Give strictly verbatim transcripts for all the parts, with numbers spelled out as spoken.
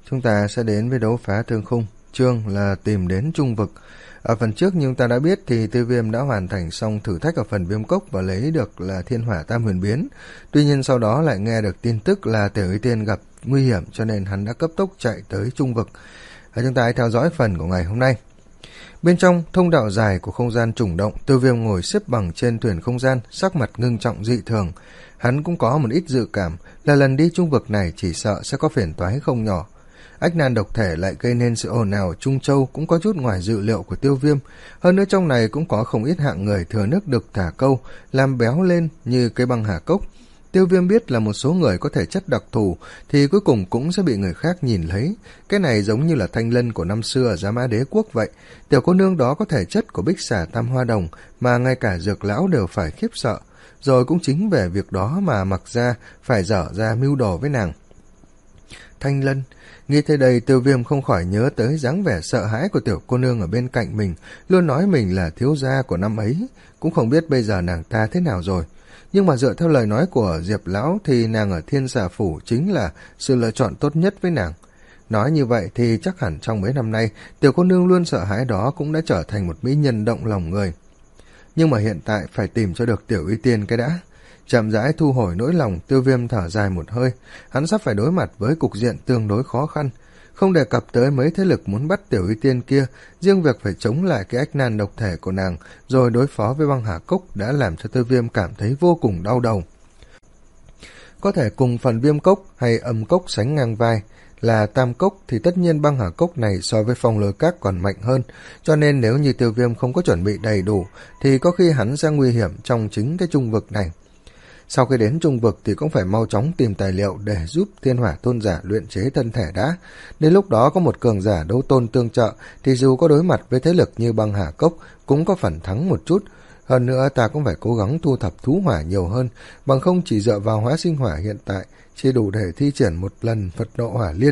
Chúng ta sẽ đến với đấu phá thương khung, chương là tìm đến trung vực. Ở phần trước như chúng ta đã biết thì Tiêu Viêm đã hoàn thành xong thử thách ở phần viêm cốc và lấy được là thiên hỏa tam huyền biến. Tuy nhiên sau đó lại nghe được tin tức là Tiểu Y Tiên gặp nguy hiểm, cho nên hắn đã cấp tốc chạy tới trung vực. Và chúng ta hãy theo dõi phần của ngày hôm nay. Bên trong thông đạo dài của không gian trùng động, Tiêu Viêm ngồi xếp bằng trên thuyền không gian, sắc mặt ngưng trọng dị thường. Hắn cũng có một ít dự cảm là lần đi trung vực này chỉ sợ sẽ có phiền toái không nhỏ. Ách nan độc thể lại gây nên sự ồn ào Trung Châu cũng có chút ngoài dự liệu của Tiêu Viêm. Hơn nữa trong này cũng có không ít hạng người thừa nước đục thả câu, làm béo lên như cây băng hà cốc. Tiêu Viêm biết là một số người có thể chất đặc thù thì cuối cùng cũng sẽ bị người khác nhìn lấy. Cái này giống như là Thanh Lân của năm xưa ở Giá Mã Đế Quốc vậy. Tiểu cô nương đó có thể chất của Bích Xà Tam Hoa Đồng mà ngay cả Dược Lão đều phải khiếp sợ. Rồi cũng chính về việc đó mà Mặc Gia phải dở ra mưu đồ với nàng. Thanh Lân, nghĩ tới đây Tiêu Viêm không khỏi nhớ tới dáng vẻ sợ hãi của tiểu cô nương ở bên cạnh mình, luôn nói mình là thiếu gia của năm ấy, cũng không biết bây giờ nàng ta thế nào rồi. Nhưng mà dựa theo lời nói của Diệp Lão thì nàng ở Thiên Xà Phủ chính là sự lựa chọn tốt nhất với nàng. Nói như vậy thì chắc hẳn trong mấy năm nay, tiểu cô nương luôn sợ hãi đó cũng đã trở thành một mỹ nhân động lòng người. Nhưng mà hiện tại phải tìm cho được Tiểu Y Tiên cái đã. Chậm rãi thu hồi nỗi lòng, Tiêu Viêm thở dài một hơi. Hắn sắp phải đối mặt với cục diện tương đối khó khăn. Không đề cập tới mấy thế lực muốn bắt Tiểu Y Tiên kia, riêng việc phải chống lại cái ách nan độc thể của nàng rồi đối phó với băng hà cốc đã làm cho Tiêu Viêm cảm thấy vô cùng đau đầu. Có thể cùng phần viêm cốc hay âm cốc sánh ngang vai là tam cốc thì tất nhiên băng hà cốc này so với phong lôi các còn mạnh hơn, cho nên nếu như Tiêu Viêm không có chuẩn bị đầy đủ thì có khi hắn sẽ nguy hiểm trong chính cái trung vực này. Sau khi đến trung vực thì cũng phải mau chóng tìm tài liệu để giúp thiên hỏa tôn giả luyện chế thân thể đã. Đến lúc đó có một cường giả đấu tôn tương trợ thì dù có đối mặt với thế lực như băng hà cốc cũng có phần thắng một chút. Hơn nữa ta cũng phải cố gắng thu thập thú hỏa nhiều hơn, bằng không chỉ dựa vào hóa sinh hỏa hiện tại chỉ đủ để thi triển một lần Phật nộ hỏa liên.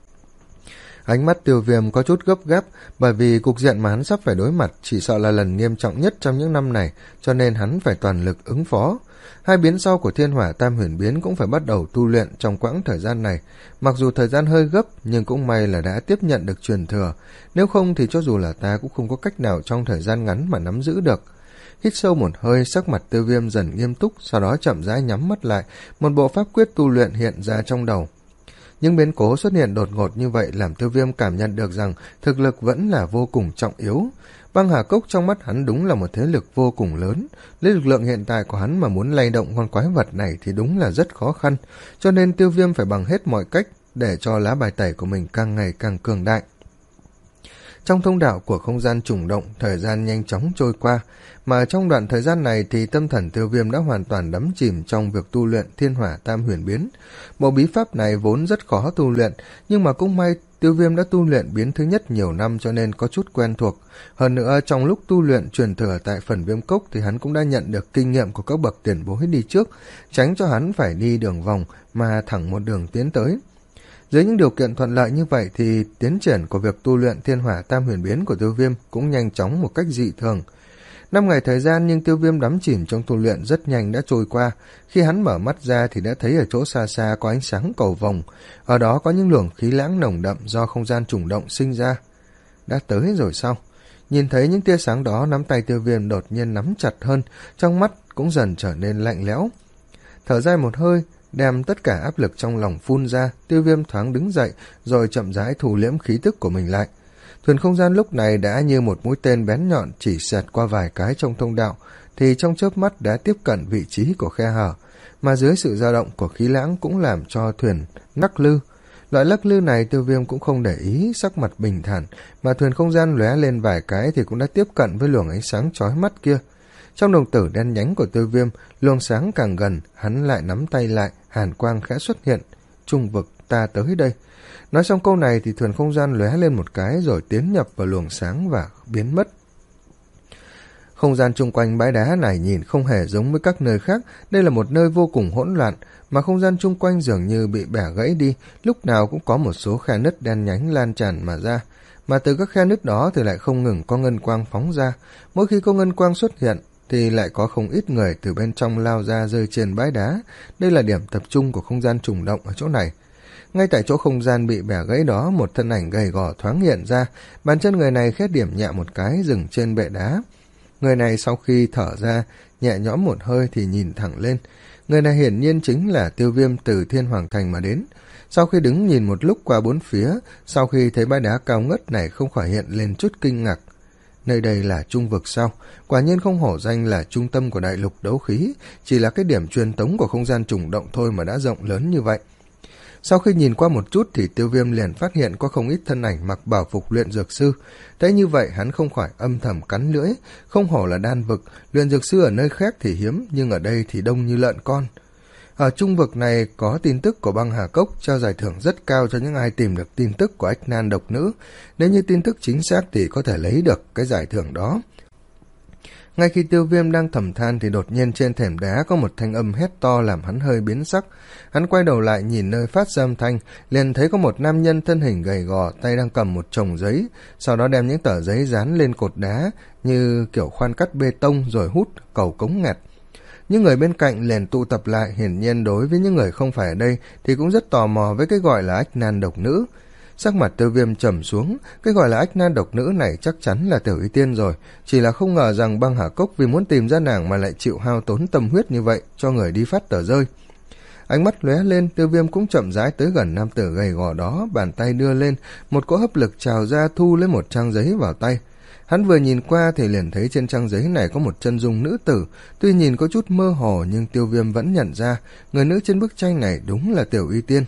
Ánh mắt Tiêu Viêm có chút gấp gáp, bởi vì cục diện mà hắn sắp phải đối mặt chỉ sợ là lần nghiêm trọng nhất trong những năm này, cho nên hắn phải toàn lực ứng phó. Hai biến sau của thiên hỏa tam huyền biến cũng phải bắt đầu tu luyện trong quãng thời gian này. Mặc dù thời gian hơi gấp, nhưng cũng may là đã tiếp nhận được truyền thừa. Nếu không thì cho dù là ta cũng không có cách nào trong thời gian ngắn mà nắm giữ được. Hít sâu một hơi, sắc mặt Tiêu Viêm dần nghiêm túc, sau đó chậm rãi nhắm mắt lại, một bộ pháp quyết tu luyện hiện ra trong đầu. Những biến cố xuất hiện đột ngột như vậy làm Tiêu Viêm cảm nhận được rằng thực lực vẫn là vô cùng trọng yếu. Băng hà cốc trong mắt hắn đúng là một thế lực vô cùng lớn, lấy lực lượng hiện tại của hắn mà muốn lay động con quái vật này thì đúng là rất khó khăn, cho nên Tiêu Viêm phải bằng hết mọi cách để cho lá bài tẩy của mình càng ngày càng cường đại. Trong thông đạo của không gian trùng động, thời gian nhanh chóng trôi qua, mà trong đoạn thời gian này thì tâm thần Tiêu Viêm đã hoàn toàn đắm chìm trong việc tu luyện thiên hỏa tam huyền biến. Bộ bí pháp này vốn rất khó tu luyện, nhưng mà cũng may Tiêu Viêm đã tu luyện biến thứ nhất nhiều năm cho nên có chút quen thuộc. Hơn nữa trong lúc tu luyện truyền thừa tại phần viêm cốc thì hắn cũng đã nhận được kinh nghiệm của các bậc tiền bối đi trước, tránh cho hắn phải đi đường vòng mà thẳng một đường tiến tới. Dưới những điều kiện thuận lợi như vậy thì tiến triển của việc tu luyện thiên hỏa tam huyền biến của Tiêu Viêm cũng nhanh chóng một cách dị thường. Năm ngày thời gian nhưng Tiêu Viêm đắm chìm trong tu luyện rất nhanh đã trôi qua. Khi hắn mở mắt ra thì đã thấy ở chỗ xa xa có ánh sáng cầu vồng. Ở đó có những luồng khí lãng nồng đậm do không gian trùng động sinh ra. Đã tới rồi sao? Nhìn thấy những tia sáng đó, nắm tay Tiêu Viêm đột nhiên nắm chặt hơn, trong mắt cũng dần trở nên lạnh lẽo. Thở dài một hơi, đem tất cả áp lực trong lòng phun ra, Tiêu Viêm thoáng đứng dậy rồi chậm rãi thu liễm khí tức của mình lại. Thuyền không gian lúc này đã như một mũi tên bén nhọn chỉ xẹt qua vài cái trong thông đạo, thì trong chớp mắt đã tiếp cận vị trí của khe hở, mà dưới sự dao động của khí lãng cũng làm cho thuyền lắc lư. Loại lắc lư này Tiêu Viêm cũng không để ý, sắc mặt bình thản, mà thuyền không gian lóe lên vài cái thì cũng đã tiếp cận với luồng ánh sáng chói mắt kia. Trong đồng tử đen nhánh của Tiêu Viêm, luồng sáng càng gần, hắn lại nắm tay lại, hàn quang khẽ xuất hiện. Trung vực, ta tới đây. Nói xong câu này thì thuyền không gian lóe lên một cái rồi tiến nhập vào luồng sáng và biến mất. Không gian chung quanh bãi đá này nhìn không hề giống với các nơi khác, đây là một nơi vô cùng hỗn loạn, mà không gian chung quanh dường như bị bẻ gãy đi, lúc nào cũng có một số khe nứt đen nhánh lan tràn mà ra. Mà từ các khe nứt đó thì lại không ngừng có ngân quang phóng ra, mỗi khi có ngân quang xuất hiện thì lại có không ít người từ bên trong lao ra rơi trên bãi đá. Đây là điểm tập trung của không gian trùng động ở chỗ này. Ngay tại chỗ không gian bị bẻ gãy đó, một thân ảnh gầy gò thoáng hiện ra, bàn chân người này khét điểm nhẹ một cái dừng trên bệ đá. Người này sau khi thở ra, nhẹ nhõm một hơi thì nhìn thẳng lên. Người này hiển nhiên chính là Tiêu Viêm từ Thiên Hoàng Thành mà đến. Sau khi đứng nhìn một lúc qua bốn phía, sau khi thấy bãi đá cao ngất này không khỏi hiện lên chút kinh ngạc. Nơi đây là trung vực sao? Quả nhiên không hổ danh là trung tâm của đại lục đấu khí, chỉ là cái điểm truyền tống của không gian trùng động thôi mà đã rộng lớn như vậy. Sau khi nhìn qua một chút thì Tiêu Viêm liền phát hiện có không ít thân ảnh mặc bảo phục luyện dược sư. Thế như vậy hắn không khỏi âm thầm cắn lưỡi, không hổ là đan vực, luyện dược sư ở nơi khác thì hiếm, nhưng ở đây thì đông như lợn con. Ở trung vực này có tin tức của băng hà cốc, trao giải thưởng rất cao cho những ai tìm được tin tức của ách nan độc nữ. Nếu như tin tức chính xác thì có thể lấy được cái giải thưởng đó. Ngay khi Tiêu Viêm đang thầm than thì đột nhiên trên thềm đá có một thanh âm hét to làm hắn hơi biến sắc. Hắn quay đầu lại nhìn nơi phát ra âm thanh, liền thấy có một nam nhân thân hình gầy gò, tay đang cầm một chồng giấy, sau đó đem những tờ giấy dán lên cột đá như kiểu khoan cắt bê tông rồi hút cầu cống nghẹt. Những người bên cạnh liền tụ tập lại, hiển nhiên đối với những người không phải ở đây thì cũng rất tò mò với cái gọi là ách nan độc nữ. Sắc mặt Tiêu Viêm trầm xuống, cái gọi là ách nan độc nữ này chắc chắn là Tiểu Y Tiên rồi, chỉ là không ngờ rằng băng hà cốc vì muốn tìm ra nàng mà lại chịu hao tốn tâm huyết như vậy cho người đi phát tờ rơi. Ánh mắt lóe lên, Tiêu Viêm cũng chậm rãi tới gần nam tử gầy gò đó, bàn tay đưa lên, một cỗ hấp lực trào ra thu lấy một trang giấy vào tay. Hắn vừa nhìn qua thì liền thấy trên trang giấy này có một chân dung nữ tử, tuy nhìn có chút mơ hồ nhưng Tiêu Viêm vẫn nhận ra, người nữ trên bức tranh này đúng là Tiểu Y Tiên.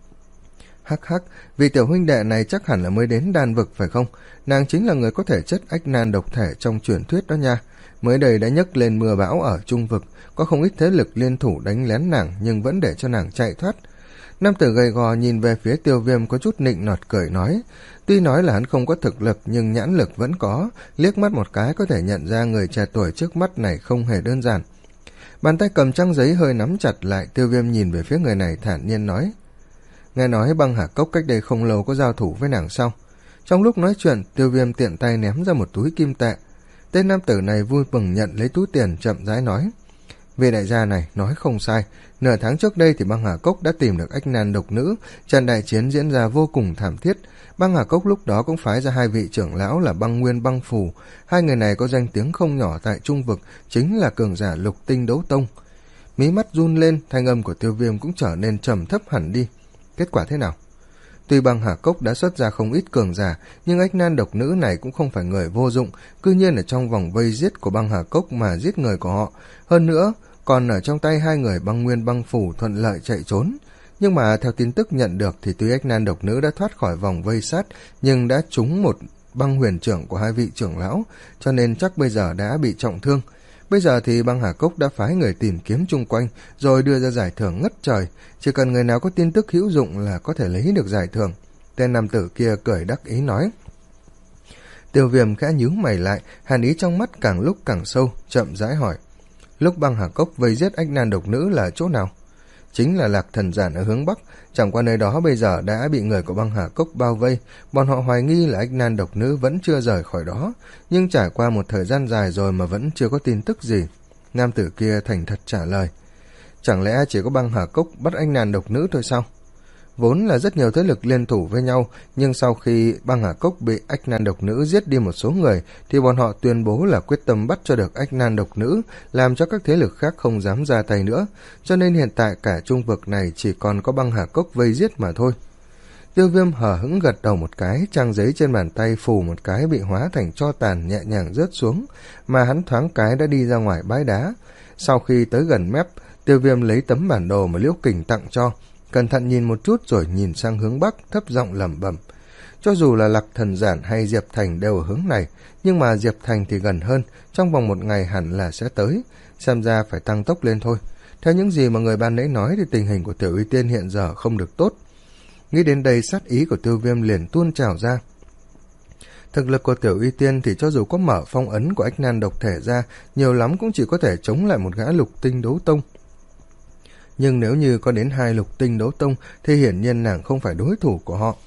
Hắc hắc, vì tiểu huynh đệ này chắc hẳn là mới đến đan vực phải không? Nàng chính là người có thể chất ách nan độc thể trong truyền thuyết đó nha. Mới đây đã nhấc lên mưa bão ở trung vực, có không ít thế lực liên thủ đánh lén nàng nhưng vẫn để cho nàng chạy thoát. Nam tử gầy gò nhìn về phía Tiêu Viêm có chút nịnh nọt cười nói, tuy nói là hắn không có thực lực nhưng nhãn lực vẫn có, liếc mắt một cái có thể nhận ra người trẻ tuổi trước mắt này không hề đơn giản. Bàn tay cầm trang giấy hơi nắm chặt lại, Tiêu Viêm nhìn về phía người này thản nhiên nói, nghe nói băng hà cốc cách đây không lâu có giao thủ với nàng sao? Trong lúc nói chuyện, Tiêu Viêm tiện tay ném ra một túi kim tệ. Tên nam tử này vui mừng nhận lấy túi tiền, chậm rãi nói, vị đại gia này nói không sai, nửa tháng trước đây thì băng hà cốc đã tìm được ách nan độc nữ, trận đại chiến diễn ra vô cùng thảm thiết. Băng hà cốc lúc đó cũng phái ra hai vị trưởng lão là Băng Nguyên Băng Phù, hai người này có danh tiếng không nhỏ tại trung vực, chính là cường giả lục tinh đấu tông. Mí mắt run lên, thanh âm của Tiêu Viêm cũng trở nên trầm thấp hẳn đi. Kết quả thế nào? Tuy băng hà cốc đã xuất ra không ít cường giả, nhưng ách nan độc nữ này cũng không phải người vô dụng, cư nhiên ở trong vòng vây giết của băng hà cốc mà giết người của họ. Hơn nữa, còn ở trong tay hai người Băng Nguyên Băng Phủ thuận lợi chạy trốn. Nhưng mà theo tin tức nhận được thì tuy ách nan độc nữ đã thoát khỏi vòng vây sát, nhưng đã trúng một băng huyền trưởng của hai vị trưởng lão, cho nên chắc bây giờ đã bị trọng thương. Bây giờ thì băng hà cốc đã phái người tìm kiếm chung quanh, rồi đưa ra giải thưởng ngất trời, chỉ cần người nào có tin tức hữu dụng là có thể lấy được giải thưởng. Tên nam tử kia cười đắc ý nói. Tiêu Viêm khẽ nhíu mày lại, hàn ý trong mắt càng lúc càng sâu, chậm rãi hỏi, lúc băng hà cốc vây giết ách nan độc nữ là chỗ nào? Chính là Lạc Thần Giản ở hướng bắc, chẳng qua nơi đó bây giờ đã bị người của băng hà cốc bao vây, bọn họ hoài nghi là ách nan độc nữ vẫn chưa rời khỏi đó, nhưng trải qua một thời gian dài rồi mà vẫn chưa có tin tức gì. Nam tử kia thành thật trả lời, chẳng lẽ chỉ có băng hà cốc bắt ách nan độc nữ thôi sao? Vốn là rất nhiều thế lực liên thủ với nhau, nhưng sau khi băng hà cốc bị ách nan độc nữ giết đi một số người thì bọn họ tuyên bố là quyết tâm bắt cho được ách nan độc nữ, làm cho các thế lực khác không dám ra tay nữa, cho nên hiện tại cả trung vực này chỉ còn có băng hà cốc vây giết mà thôi. Tiêu Viêm hờ hững gật đầu một cái, trang giấy trên bàn tay phù một cái bị hóa thành tro tàn nhẹ nhàng rớt xuống, mà hắn thoáng cái đã đi ra ngoài bãi đá. Sau khi tới gần mép, Tiêu Viêm lấy tấm bản đồ mà Liễu Kình tặng cho, cẩn thận nhìn một chút rồi nhìn sang hướng bắc, thấp giọng lẩm bẩm. Cho dù là Lạc Thần Giản hay Diệp Thành đều ở hướng này, nhưng mà Diệp Thành thì gần hơn, trong vòng một ngày hẳn là sẽ tới, xem ra phải tăng tốc lên thôi. Theo những gì mà người ban nãy nói thì tình hình của Tiểu Y Tiên hiện giờ không được tốt. Nghĩ đến đây sát ý của Tiêu Viêm liền tuôn trào ra. Thực lực của Tiểu Y Tiên thì cho dù có mở phong ấn của ách nan độc thể ra, nhiều lắm cũng chỉ có thể chống lại một gã lục tinh đấu tông. Nhưng nếu như có đến hai lục tinh đấu tông thì hiển nhiên nàng không phải đối thủ của họ.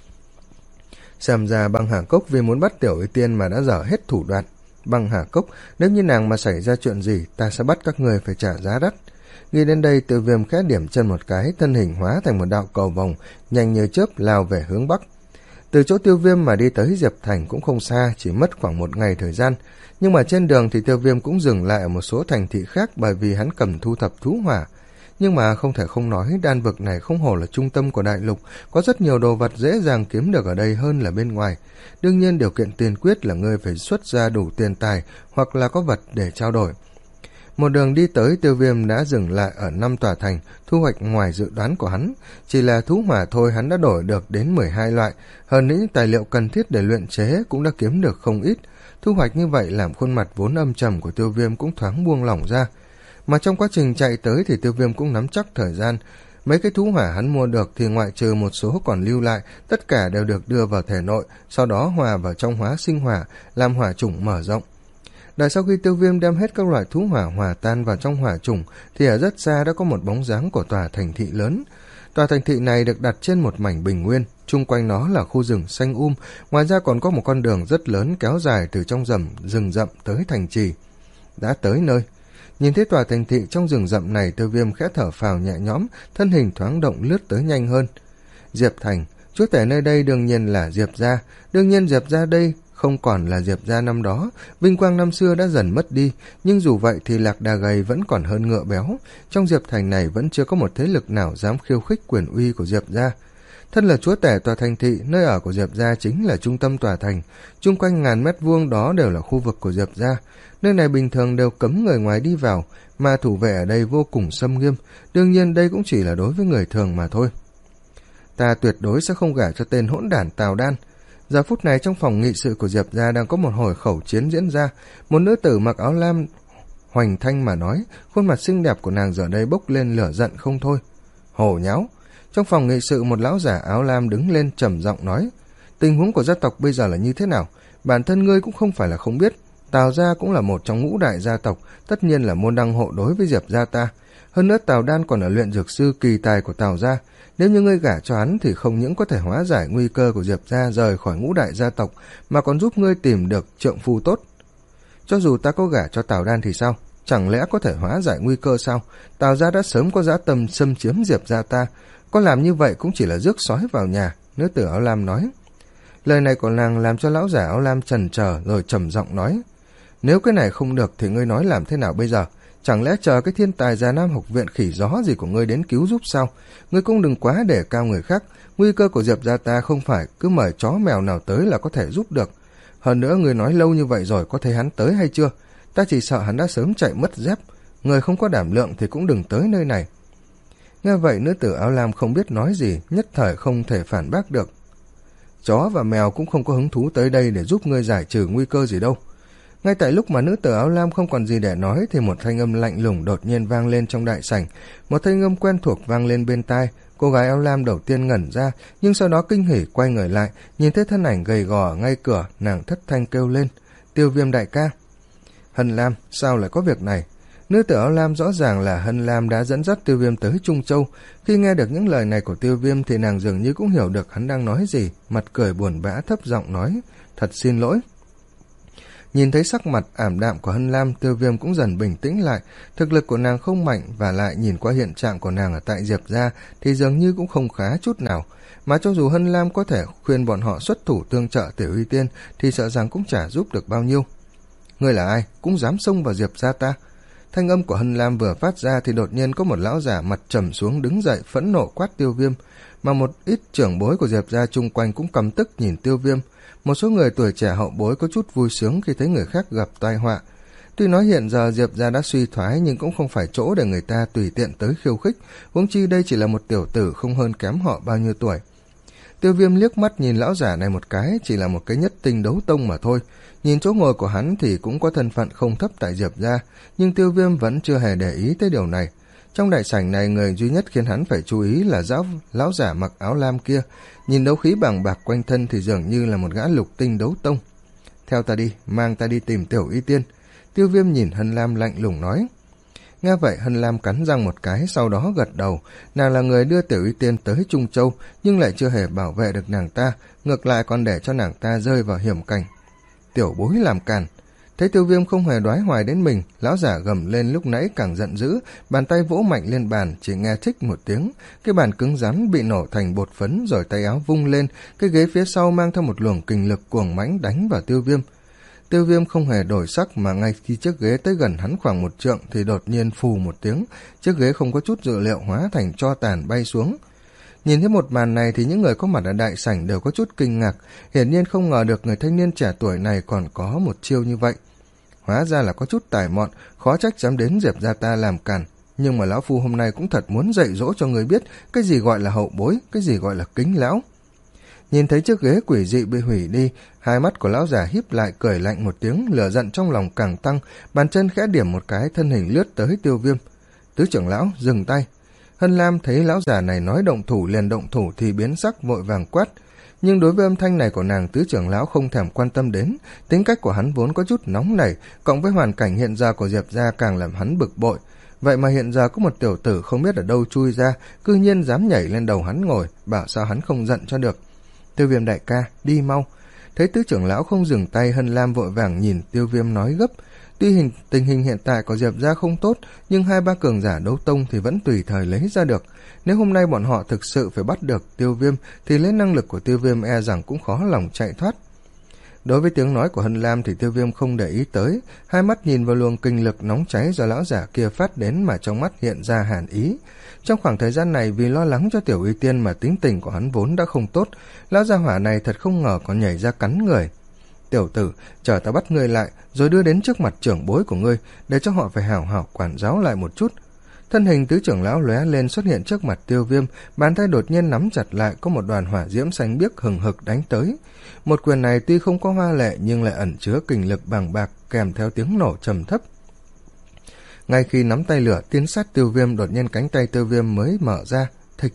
Xem ra băng hà cốc vì muốn bắt Tiểu Y Tiên mà đã dở hết thủ đoạn. Băng hà cốc, nếu như nàng mà xảy ra chuyện gì, ta sẽ bắt các người phải trả giá đắt. Nghĩ đến đây, Tiêu Viêm khẽ điểm chân một cái, thân hình hóa thành một đạo cầu vồng, nhanh như chớp lao về hướng bắc. Từ chỗ Tiêu Viêm mà đi tới Diệp Thành cũng không xa, chỉ mất khoảng một ngày thời gian. Nhưng mà trên đường thì Tiêu Viêm cũng dừng lại ở một số thành thị khác bởi vì hắn cần thu thập thú hỏa. Nhưng mà không thể không nói, đan vực này không hổ là trung tâm của đại lục, có rất nhiều đồ vật dễ dàng kiếm được ở đây hơn là bên ngoài. Đương nhiên điều kiện tiên quyết là ngươi phải xuất ra đủ tiền tài hoặc là có vật để trao đổi. Một đường đi tới, Tiêu Viêm đã dừng lại ở năm tòa thành, thu hoạch ngoài dự đoán của hắn. Chỉ là thú hỏa thôi hắn đã đổi được đến mười hai loại, hơn nữa những tài liệu cần thiết để luyện chế cũng đã kiếm được không ít. Thu hoạch như vậy làm khuôn mặt vốn âm trầm của Tiêu Viêm cũng thoáng buông lỏng ra. Mà trong quá trình chạy tới thì Tiêu Viêm cũng nắm chắc thời gian. Mấy cái thú hỏa hắn mua được thì ngoại trừ một số còn lưu lại, tất cả đều được đưa vào thể nội, sau đó hòa vào trong hóa sinh hỏa, làm hỏa chủng mở rộng. Đợi sau khi Tiêu Viêm đem hết các loại thú hỏa hòa tan vào trong hỏa chủng thì ở rất xa đã có một bóng dáng của tòa thành thị lớn. Tòa thành thị này được đặt trên một mảnh bình nguyên, chung quanh nó là khu rừng xanh um, ngoài ra còn có một con đường rất lớn kéo dài từ trong rầm rừng rậm tới thành trì. Đã tới nơi. Nhìn thấy tòa thành thị trong rừng rậm này, Tiêu Viêm khẽ thở phào nhẹ nhõm, thân hình thoáng động lướt tới nhanh hơn. Diệp Thành, chúa tể nơi đây đương nhiên là Diệp gia, đương nhiên Diệp gia đây không còn là Diệp gia năm đó, vinh quang năm xưa đã dần mất đi, nhưng dù vậy thì lạc đà gầy vẫn còn hơn ngựa béo, trong Diệp Thành này vẫn chưa có một thế lực nào dám khiêu khích quyền uy của Diệp gia. Thân là chúa tể tòa thành thị, nơi ở của Diệp gia chính là trung tâm tòa thành, chung quanh ngàn mét vuông đó đều là khu vực của Diệp gia. Nơi này bình thường đều cấm người ngoài đi vào, mà thủ vệ ở đây vô cùng xâm nghiêm, đương nhiên đây cũng chỉ là đối với người thường mà thôi. Ta tuyệt đối sẽ không gả cho tên hỗn đản Tào Đan. Giờ phút này trong phòng nghị sự của Diệp gia đang có một hồi khẩu chiến diễn ra, một nữ tử mặc áo lam hoành thanh mà nói, khuôn mặt xinh đẹp của nàng giờ đây bốc lên lửa giận không thôi. Hồ nháo! Trong phòng nghị sự một lão giả áo lam đứng lên trầm giọng nói, tình huống của gia tộc bây giờ là như thế nào? Bản thân ngươi cũng không phải là không biết, Tào gia cũng là một trong ngũ đại gia tộc, tất nhiên là môn đăng hộ đối với Diệp gia ta. Hơn nữa Tào Đan còn là luyện dược sư kỳ tài của Tào gia, nếu như ngươi gả cho hắn thì không những có thể hóa giải nguy cơ của Diệp gia rời khỏi ngũ đại gia tộc, mà còn giúp ngươi tìm được trượng phu tốt. Cho dù ta có gả cho Tào Đan thì sao? Chẳng lẽ có thể hóa giải nguy cơ sao? Tào gia đã sớm có dã tâm xâm chiếm Diệp gia ta, có làm như vậy cũng chỉ là rước sói vào nhà. Nữ tử áo lam nói. Lời này của nàng làm cho lão giả áo lam chần chờ rồi trầm giọng nói, nếu cái này không được thì ngươi nói làm thế nào bây giờ? Chẳng lẽ chờ cái thiên tài Già Nam học viện khỉ gió gì của ngươi đến cứu giúp sao? Ngươi cũng đừng quá để cao người khác, nguy cơ của Diệp gia ta không phải cứ mời chó mèo nào tới là có thể giúp được. Hơn nữa ngươi nói lâu như vậy rồi, có thấy hắn tới hay chưa? Ta chỉ sợ hắn đã sớm chạy mất dép, người không có đảm lượng thì cũng đừng tới nơi này. Nghe vậy nữ tử áo lam không biết nói gì, nhất thời không thể phản bác được. Chó và mèo cũng không có hứng thú tới đây để giúp ngươi giải trừ nguy cơ gì đâu. Ngay tại lúc mà nữ tử áo lam không còn gì để nói thì một thanh âm lạnh lùng đột nhiên vang lên trong đại sảnh, một thanh âm quen thuộc vang lên bên tai. Cô gái áo lam đầu tiên ngẩn ra, nhưng sau đó kinh hỉ quay người lại, nhìn thấy thân ảnh gầy gò ở ngay cửa, nàng thất thanh kêu lên, Tiêu Viêm đại ca. Hân Lam, sao lại có việc này? Nữ tử áo lam rõ ràng là Hân Lam đã dẫn dắt Tiêu Viêm tới Trung Châu. Khi nghe được những lời này của Tiêu Viêm thì nàng dường như cũng hiểu được hắn đang nói gì, mặt cười buồn bã thấp giọng nói, thật xin lỗi. Nhìn thấy sắc mặt ảm đạm của Hân Lam, Tiêu Viêm cũng dần bình tĩnh lại, thực lực của nàng không mạnh và lại nhìn qua hiện trạng của nàng ở tại Diệp gia thì dường như cũng không khá chút nào, mà cho dù Hân Lam có thể khuyên bọn họ xuất thủ tương trợ Tiểu Uy Tiên thì sợ rằng cũng chả giúp được bao nhiêu. Ngươi là ai, cũng dám xông vào Diệp gia ta? Thanh âm của Hân Lam vừa phát ra thì đột nhiên có một lão giả mặt trầm xuống đứng dậy phẫn nộ quát Tiêu Viêm, mà một ít trưởng bối của Diệp gia chung quanh cũng căm tức nhìn Tiêu Viêm. Một số người tuổi trẻ hậu bối có chút vui sướng khi thấy người khác gặp tai họa. Tuy nói hiện giờ Diệp gia đã suy thoái nhưng cũng không phải chỗ để người ta tùy tiện tới khiêu khích, huống chi đây chỉ là một tiểu tử không hơn kém họ bao nhiêu tuổi. Tiêu Viêm liếc mắt nhìn lão giả này một cái, chỉ là một cái nhất tinh đấu tông mà thôi. Nhìn chỗ ngồi của hắn thì cũng có thân phận không thấp tại Diệp gia, nhưng Tiêu Viêm vẫn chưa hề để ý tới điều này. Trong đại sảnh này, người duy nhất khiến hắn phải chú ý là giáo lão giả mặc áo lam kia, nhìn đấu khí bàng bạc quanh thân thì dường như là một gã lục tinh đấu tông. Theo ta đi, mang ta đi tìm Tiểu Y Tiên. Tiêu Viêm nhìn Hân Lam lạnh lùng nói. Nghe vậy Hân Lam cắn răng một cái, sau đó gật đầu. Nàng là người đưa Tiểu Y Tiên tới Trung Châu, nhưng lại chưa hề bảo vệ được nàng ta, ngược lại còn để cho nàng ta rơi vào hiểm cảnh. Tiểu bối làm càn. Thấy Tiêu Viêm không hề đoái hoài đến mình, lão giả gầm lên lúc nãy càng giận dữ, bàn tay vỗ mạnh lên bàn, chỉ nghe thích một tiếng, cái bàn cứng rắn bị nổ thành bột phấn, rồi tay áo vung lên, cái ghế phía sau mang theo một luồng kình lực cuồng mãnh đánh vào Tiêu Viêm. Tiêu Viêm không hề đổi sắc, mà ngay khi chiếc ghế tới gần hắn khoảng một trượng thì đột nhiên phù một tiếng, chiếc ghế không có chút dự liệu hóa thành tro tàn bay xuống. Nhìn thấy một màn này thì những người có mặt ở đại sảnh đều có chút kinh ngạc, hiển nhiên không ngờ được người thanh niên trẻ tuổi này còn có một chiêu như vậy. Hóa ra là có chút tài mọn, khó trách dám đến Diệp gia ta làm cản. Nhưng mà lão phu hôm nay cũng thật muốn dạy dỗ cho người biết cái gì gọi là hậu bối, cái gì gọi là kính lão. Nhìn thấy chiếc ghế quỷ dị bị hủy đi, hai mắt của lão già híp lại cười lạnh một tiếng, lửa giận trong lòng càng tăng, bàn chân khẽ điểm một cái, thân hình lướt tới Tiêu Viêm. Tứ trưởng lão dừng tay. Hân Lam thấy lão già này nói động thủ liền động thủ thì biến sắc vội vàng quát. Nhưng đối với âm thanh này của nàng, tứ trưởng lão không thèm quan tâm đến, tính cách của hắn vốn có chút nóng nảy, cộng với hoàn cảnh hiện giờ của Diệp gia càng làm hắn bực bội. Vậy mà hiện giờ có một tiểu tử không biết ở đâu chui ra, cư nhiên dám nhảy lên đầu hắn ngồi, bảo sao hắn không giận cho được. Tiêu Viêm đại ca, đi mau. Thấy tứ trưởng lão không dừng tay, Hân Lam vội vàng nhìn Tiêu Viêm nói gấp. Tuy hình, tình hình hiện tại của Diệp gia không tốt, nhưng hai ba cường giả đấu tông thì vẫn tùy thời lấy ra được. Nếu hôm nay bọn họ thực sự phải bắt được Tiêu Viêm, thì lấy năng lực của Tiêu Viêm e rằng cũng khó lòng chạy thoát. Đối với tiếng nói của Hân Lam thì Tiêu Viêm không để ý tới, hai mắt nhìn vào luồng kinh lực nóng cháy do lão giả kia phát đến mà trong mắt hiện ra hàn ý. Trong khoảng thời gian này vì lo lắng cho Tiểu Y Tiên mà tính tình của hắn vốn đã không tốt, lão gia hỏa này thật không ngờ còn nhảy ra cắn người. Tiểu tử, chờ ta bắt ngươi lại, rồi đưa đến trước mặt trưởng bối của ngươi, để cho họ phải hảo hảo quản giáo lại một chút. Thân hình tứ trưởng lão lóe lên xuất hiện trước mặt Tiêu Viêm, bàn tay đột nhiên nắm chặt lại, có một đoàn hỏa diễm xanh biếc hừng hực đánh tới. Một quyền này tuy không có hoa lệ nhưng lại ẩn chứa kình lực bàng bạc, kèm theo tiếng nổ trầm thấp. Ngay khi nắm tay lửa tiến sát Tiêu Viêm, đột nhiên cánh tay Tiêu Viêm mới mở ra, thịch.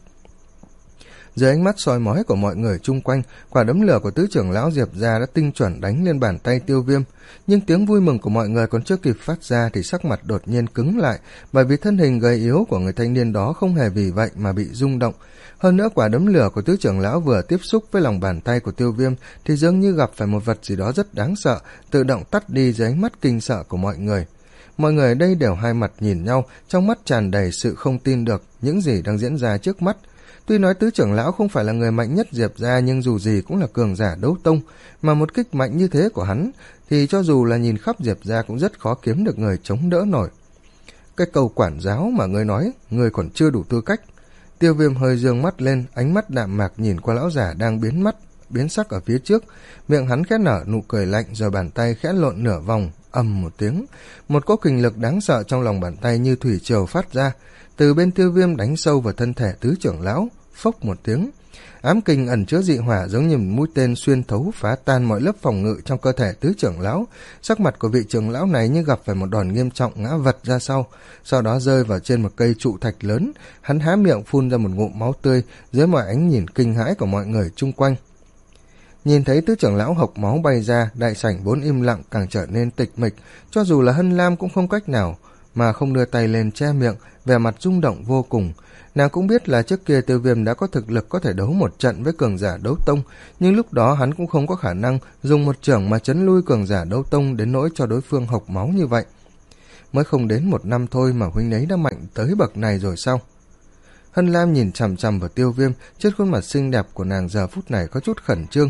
Dưới ánh mắt soi mói của mọi người chung quanh, quả đấm lửa của tứ trưởng lão Diệp gia đã tinh chuẩn đánh lên bàn tay Tiêu Viêm, nhưng tiếng vui mừng của mọi người còn chưa kịp phát ra thì sắc mặt đột nhiên cứng lại, bởi vì thân hình gầy yếu của người thanh niên đó không hề vì vậy mà bị rung động. Hơn nữa, quả đấm lửa của tứ trưởng lão vừa tiếp xúc với lòng bàn tay của Tiêu Viêm thì dường như gặp phải một vật gì đó rất đáng sợ, tự động tắt đi dưới ánh mắt kinh sợ của mọi người. Mọi người ở đây đều hai mặt nhìn nhau, trong mắt tràn đầy sự không tin được những gì đang diễn ra trước mắt. Tuy nói tứ trưởng lão không phải là người mạnh nhất Diệp gia, nhưng dù gì cũng là cường giả đấu tông, mà một kích mạnh như thế của hắn thì cho dù là nhìn khắp Diệp gia cũng rất khó kiếm được người chống đỡ nổi. Cái câu quản giáo mà ngươi nói, ngươi còn chưa đủ tư cách. Tiêu Viêm hơi dương mắt lên, ánh mắt đạm mạc nhìn qua lão giả đang biến mắt, biến sắc ở phía trước, miệng hắn khẽ nở nụ cười lạnh, rồi bàn tay khẽ lộn nửa vòng, ầm một tiếng, một cỗ kình lực đáng sợ trong lòng bàn tay như thủy triều phát ra, từ bên Tiêu Viêm đánh sâu vào thân thể tứ trưởng lão, phốc một tiếng. Ám kình ẩn chứa dị hỏa giống như mũi tên xuyên thấu phá tan mọi lớp phòng ngự trong cơ thể tứ trưởng lão. Sắc mặt của vị trưởng lão này như gặp phải một đòn nghiêm trọng, ngã vật ra sau, sau đó rơi vào trên một cây trụ thạch lớn. Hắn há miệng phun ra một ngụm máu tươi dưới mọi ánh nhìn kinh hãi của mọi người chung quanh. Nhìn thấy tứ trưởng lão hộc máu bay ra, đại sảnh vốn im lặng càng trở nên tịch mịch, cho dù là Hân Lam cũng không cách nào mà không đưa tay lên che miệng, vẻ mặt rung động vô cùng. Nàng cũng biết là trước kia Tiêu Viêm đã có thực lực có thể đấu một trận với cường giả đấu tông, nhưng lúc đó hắn cũng không có khả năng dùng một chưởng mà chấn lui cường giả đấu tông đến nỗi cho đối phương hộc máu như vậy. Mới không đến một năm thôi mà huynh ấy đã mạnh tới bậc này rồi sao? Hân Lam nhìn chằm chằm vào Tiêu Viêm, trên khuôn mặt xinh đẹp của nàng giờ phút này có chút khẩn trương.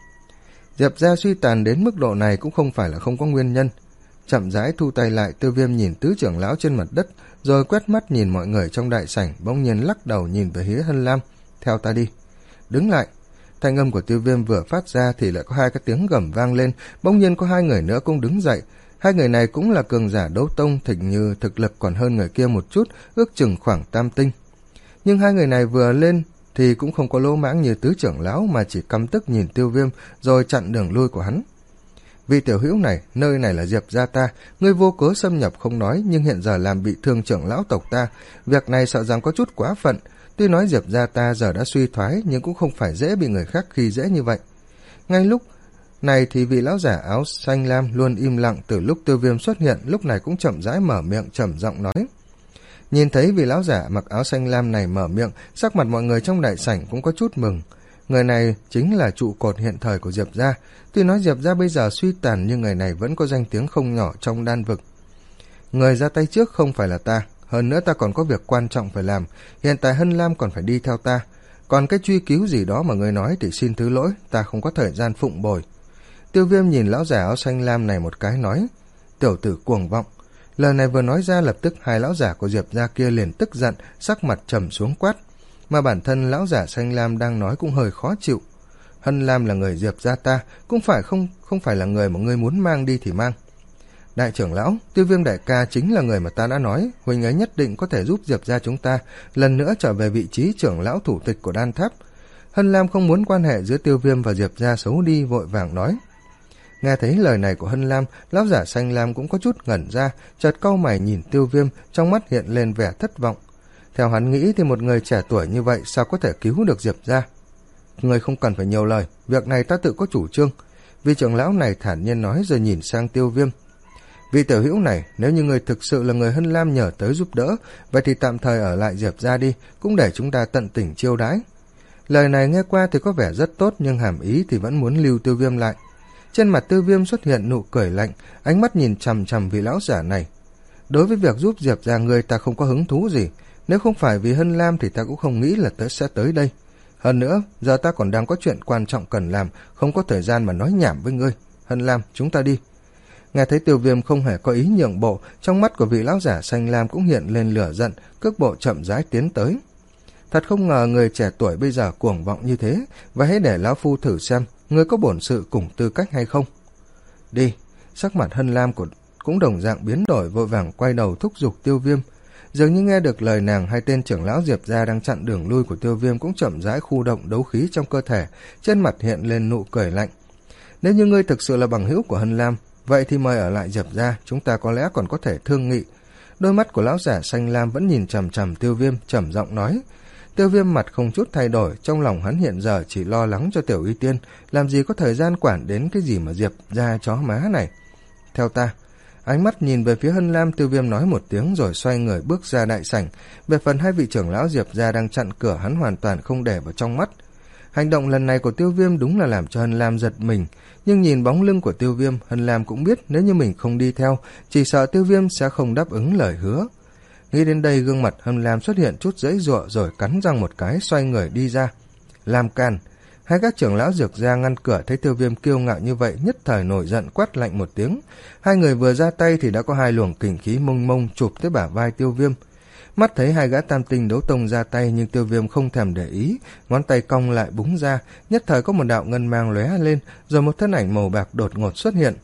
Diệp gia suy tàn đến mức độ này cũng không phải là không có nguyên nhân. Chậm rãi thu tay lại, Tiêu Viêm nhìn tứ trưởng lão trên mặt đất, rồi quét mắt nhìn mọi người trong đại sảnh, bỗng nhiên lắc đầu nhìn về phía Hân Lam. Theo ta đi. Đứng lại. Thanh âm của Tiêu Viêm vừa phát ra thì lại có hai cái tiếng gầm vang lên, bỗng nhiên có hai người nữa cũng đứng dậy. Hai người này cũng là cường giả đấu tông, thỉnh như thực lực còn hơn người kia một chút, ước chừng khoảng tam tinh. Nhưng hai người này vừa lên thì cũng không có lỗ mãng như tứ trưởng lão, mà chỉ căm tức nhìn Tiêu Viêm rồi chặn đường lui của hắn. Vị tiểu hữu này, nơi này là Diệp gia ta, ngươi vô cớ xâm nhập không nói, nhưng hiện giờ làm bị thương trưởng lão tộc ta, việc này sợ rằng có chút quá phận. Tuy nói Diệp gia ta giờ đã suy thoái, nhưng cũng không phải dễ bị người khác khi dễ như vậy. Ngay lúc này thì vị lão giả áo xanh lam luôn im lặng từ lúc Tiêu Viêm xuất hiện, lúc này cũng chậm rãi mở miệng trầm giọng nói. Nhìn thấy vị lão giả mặc áo xanh lam này mở miệng, sắc mặt mọi người trong đại sảnh cũng có chút mừng. Người này chính là trụ cột hiện thời của Diệp gia. Tuy nói Diệp gia bây giờ suy tàn nhưng người này vẫn có danh tiếng không nhỏ trong đan vực. Người ra tay trước không phải là ta, hơn nữa ta còn có việc quan trọng phải làm, hiện tại Hân Lam còn phải đi theo ta. Còn cái truy cứu gì đó mà ngươi nói thì xin thứ lỗi, ta không có thời gian phụng bồi. Tiêu Viêm nhìn lão giả áo xanh lam này một cái nói, tiểu tử cuồng vọng. Lời này vừa nói ra lập tức hai lão giả của Diệp gia kia liền tức giận, sắc mặt trầm xuống quát. Mà bản thân lão giả xanh lam đang nói cũng hơi khó chịu. Hân Lam là người Diệp gia ta, cũng phải không không phải là người mà ngươi muốn mang đi thì mang. Đại trưởng lão, Tiêu Viêm đại ca chính là người mà ta đã nói, huynh ấy nhất định có thể giúp Diệp gia chúng ta lần nữa trở về vị trí trưởng lão thủ tịch của đan tháp. Hân Lam không muốn quan hệ giữa Tiêu Viêm và Diệp gia xấu đi, vội vàng nói. Nghe thấy lời này của Hân Lam, lão giả xanh lam cũng có chút ngẩn ra, chợt cau mày nhìn Tiêu Viêm, trong mắt hiện lên vẻ thất vọng. Theo hắn nghĩ thì một người trẻ tuổi như vậy sao có thể cứu được Diệp gia? Người không cần phải nhiều lời, việc này ta tự có chủ trương. Vị trưởng lão này thản nhiên nói rồi nhìn sang Tiêu Viêm. Vị tiểu hữu này, nếu như người thực sự là người Hân Lam nhờ tới giúp đỡ, vậy thì tạm thời ở lại Diệp gia đi, cũng để chúng ta tận tình chiêu đãi. Lời này nghe qua thì có vẻ rất tốt, nhưng hàm ý thì vẫn muốn lưu Tiêu Viêm lại. Trên mặt Tiêu Viêm xuất hiện nụ cười lạnh, ánh mắt nhìn chằm chằm vị lão giả này. Đối với việc giúp Diệp gia người ta không có hứng thú gì, nếu không phải vì Hân Lam thì ta cũng không nghĩ là tớ sẽ tới đây. Hơn nữa, giờ ta còn đang có chuyện quan trọng cần làm, không có thời gian mà nói nhảm với ngươi. Hân Lam, chúng ta đi. Nghe thấy Tiêu Viêm không hề có ý nhượng bộ, trong mắt của vị lão giả xanh lam cũng hiện lên lửa giận, cước bộ chậm rãi tiến tới. Thật không ngờ người trẻ tuổi bây giờ cuồng vọng như thế, và hãy để lão phu thử xem, ngươi có bổn sự cùng tư cách hay không. Đi. Sắc mặt Hân Lam của cũng đồng dạng biến đổi, vội vàng quay đầu thúc giục Tiêu Viêm. Dường như nghe được lời nàng, hai tên trưởng lão Diệp gia đang chặn đường lui của Tiêu Viêm cũng chậm rãi khu động đấu khí trong cơ thể, trên mặt hiện lên nụ cười lạnh. Nếu như ngươi thực sự là bằng hữu của Hân Lam, vậy thì mời ở lại Diệp gia, chúng ta có lẽ còn có thể thương nghị. Đôi mắt của lão giả xanh lam vẫn nhìn chằm chằm Tiêu Viêm, trầm giọng nói. Tiêu Viêm mặt không chút thay đổi, trong lòng hắn hiện giờ chỉ lo lắng cho Tiểu Y Tiên, làm gì có thời gian quản đến cái gì mà Diệp gia chó má này. Theo ta. Ánh mắt nhìn về phía Hân Lam, Tiêu Viêm nói một tiếng rồi xoay người bước ra đại sảnh. Về phần hai vị trưởng lão Diệp gia đang chặn cửa, hắn hoàn toàn không để vào trong mắt. Hành động lần này của Tiêu Viêm đúng là làm cho Hân Lam giật mình, nhưng nhìn bóng lưng của Tiêu Viêm, Hân Lam cũng biết nếu như mình không đi theo, chỉ sợ Tiêu Viêm sẽ không đáp ứng lời hứa. Nghĩ đến đây, gương mặt Hân Lam xuất hiện chút giãy giụa rồi cắn răng một cái, xoay người đi ra. Lam can. Hai các trưởng lão Dược gia ngăn cửa thấy Tiêu Viêm kiêu ngạo như vậy, nhất thời nổi giận quát lạnh một tiếng. Hai người vừa ra tay thì đã có hai luồng kình khí mông mông chụp tới bả vai Tiêu Viêm. Mắt thấy hai gã tam tinh đấu tông ra tay, nhưng Tiêu Viêm không thèm để ý, ngón tay cong lại búng ra, nhất thời có một đạo ngân mang lóe lên, rồi một thân ảnh màu bạc đột ngột xuất hiện.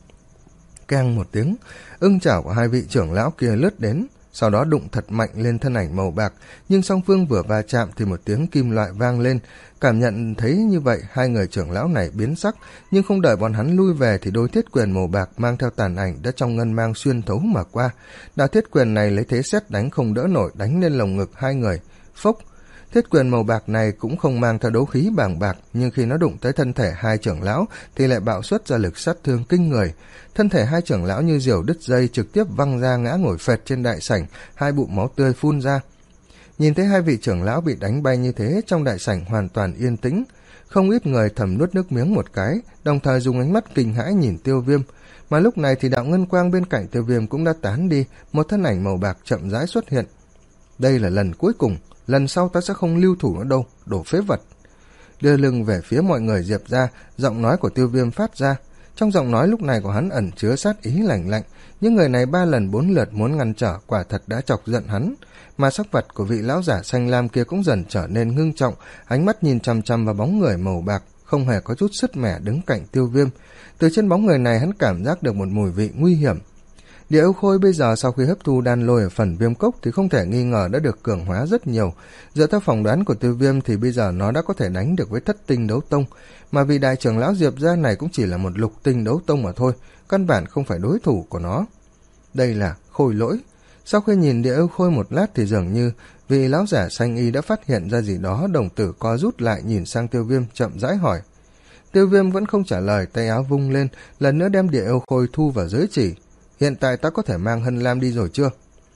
Keng một tiếng, ưng chảo của hai vị trưởng lão kia lướt đến, sau đó đụng thật mạnh lên thân ảnh màu bạc, nhưng song phương vừa va chạm thì một tiếng kim loại vang lên. Cảm nhận thấy như vậy, hai người trưởng lão này biến sắc, nhưng không đợi bọn hắn lui về thì đôi thiết quyền màu bạc mang theo tàn ảnh đã trong ngân mang xuyên thấu mà qua. Đạo thiết quyền này lấy thế sét đánh không đỡ nổi, đánh lên lồng ngực hai người. Phốc! Thiết quyền màu bạc này cũng không mang theo đấu khí bàng bạc, nhưng khi nó đụng tới thân thể hai trưởng lão thì lại bạo xuất ra lực sát thương kinh người. Thân thể hai trưởng lão như diều đứt dây, trực tiếp văng ra ngã ngồi phệt trên đại sảnh, hai bụng máu tươi phun ra. Nhìn thấy hai vị trưởng lão bị đánh bay như thế, trong đại sảnh hoàn toàn yên tĩnh. Không ít người thầm nuốt nước miếng một cái, đồng thời dùng ánh mắt kinh hãi nhìn Tiêu Viêm. Mà lúc này thì đạo ngân quang bên cạnh Tiêu Viêm cũng đã tán đi, một thân ảnh màu bạc chậm rãi xuất hiện. Đây là lần cuối cùng, lần sau ta sẽ không lưu thủ nữa đâu, đổ phế vật. Đưa lưng về phía mọi người Diệp ra, giọng nói của Tiêu Viêm phát ra. Trong giọng nói lúc này của hắn ẩn chứa sát ý lạnh lạnh, những người này ba lần bốn lượt muốn ngăn trở, quả thật đã chọc giận hắn. Mà sắc mặt của vị lão giả xanh lam kia cũng dần trở nên ngưng trọng, ánh mắt nhìn chằm chằm vào bóng người màu bạc, không hề có chút sứt mẻ đứng cạnh Tiêu Viêm. Từ trên bóng người này hắn cảm giác được một mùi vị nguy hiểm. Địa Âu Khôi bây giờ sau khi hấp thu đan lôi ở phần viêm cốc thì không thể nghi ngờ đã được cường hóa rất nhiều. Dựa theo phỏng đoán của Tiêu Viêm thì bây giờ nó đã có thể đánh được với thất tinh đấu tông, mà vì đại trưởng lão Diệp gia này cũng chỉ là một lục tinh đấu tông mà thôi, căn bản không phải đối thủ của nó. Đây là Khôi Lỗi. Sau khi nhìn Địa Âu Khôi một lát thì dường như vị lão giả xanh y đã phát hiện ra gì đó, đồng tử co rút lại nhìn sang Tiêu Viêm chậm rãi hỏi. Tiêu Viêm vẫn không trả lời, tay áo vung lên, lần nữa đem Địa Âu Khôi thu vào giới chỉ. Hiện tại ta có thể mang Hân Lam đi rồi chưa?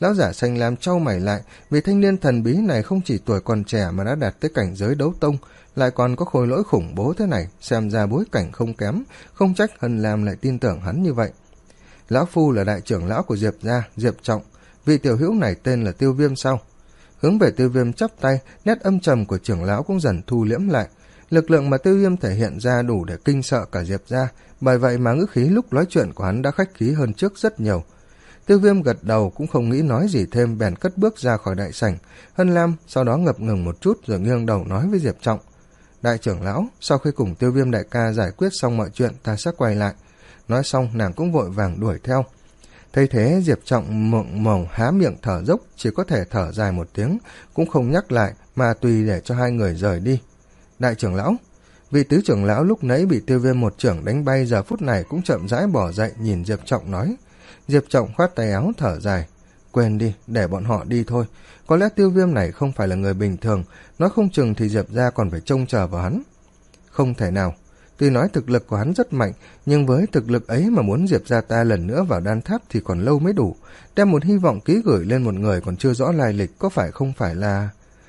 Lão giả xanh lam trao mày lại, vì thanh niên thần bí này không chỉ tuổi còn trẻ mà đã đạt tới cảnh giới đấu tông, lại còn có khối lỗi khủng bố thế này, xem ra bối cảnh không kém, không trách Hân Lam lại tin tưởng hắn như vậy. Lão phu là đại trưởng lão của Diệp gia, Diệp Trọng, vị tiểu hữu này tên là Tiêu Viêm sao? Hướng về Tiêu Viêm chắp tay, nét âm trầm của trưởng lão cũng dần thu liễm lại. Lực lượng mà Tiêu Viêm thể hiện ra đủ để kinh sợ cả Diệp gia, bởi vậy mà ngữ khí lúc nói chuyện của hắn đã khách khí hơn trước rất nhiều. Tiêu Viêm gật đầu cũng không nghĩ nói gì thêm, bèn cất bước ra khỏi đại sảnh. Hân Lam sau đó ngập ngừng một chút rồi nghiêng đầu nói với Diệp Trọng: đại trưởng lão, sau khi cùng Tiêu Viêm đại ca giải quyết xong mọi chuyện, ta sẽ quay lại. Nói xong nàng cũng vội vàng đuổi theo. Thấy thế, Diệp Trọng mộng màu há miệng thở dốc, chỉ có thể thở dài một tiếng, cũng không nhắc lại mà tùy để cho hai người rời đi. Đại trưởng lão, vị tứ trưởng lão lúc nãy bị Tiêu Viêm một trưởng đánh bay giờ phút này cũng chậm rãi bỏ dậy nhìn Diệp Trọng nói. Diệp Trọng khoát tay áo thở dài: quên đi, để bọn họ đi thôi. Có lẽ Tiêu Viêm này không phải là người bình thường, nói không chừng thì Diệp gia còn phải trông chờ vào hắn. Không thể nào, tuy nói thực lực của hắn rất mạnh, nhưng với thực lực ấy mà muốn Diệp gia ta lần nữa vào đan tháp thì còn lâu mới đủ. Đem một hy vọng ký gửi lên một người còn chưa rõ lai lịch có phải không phải là...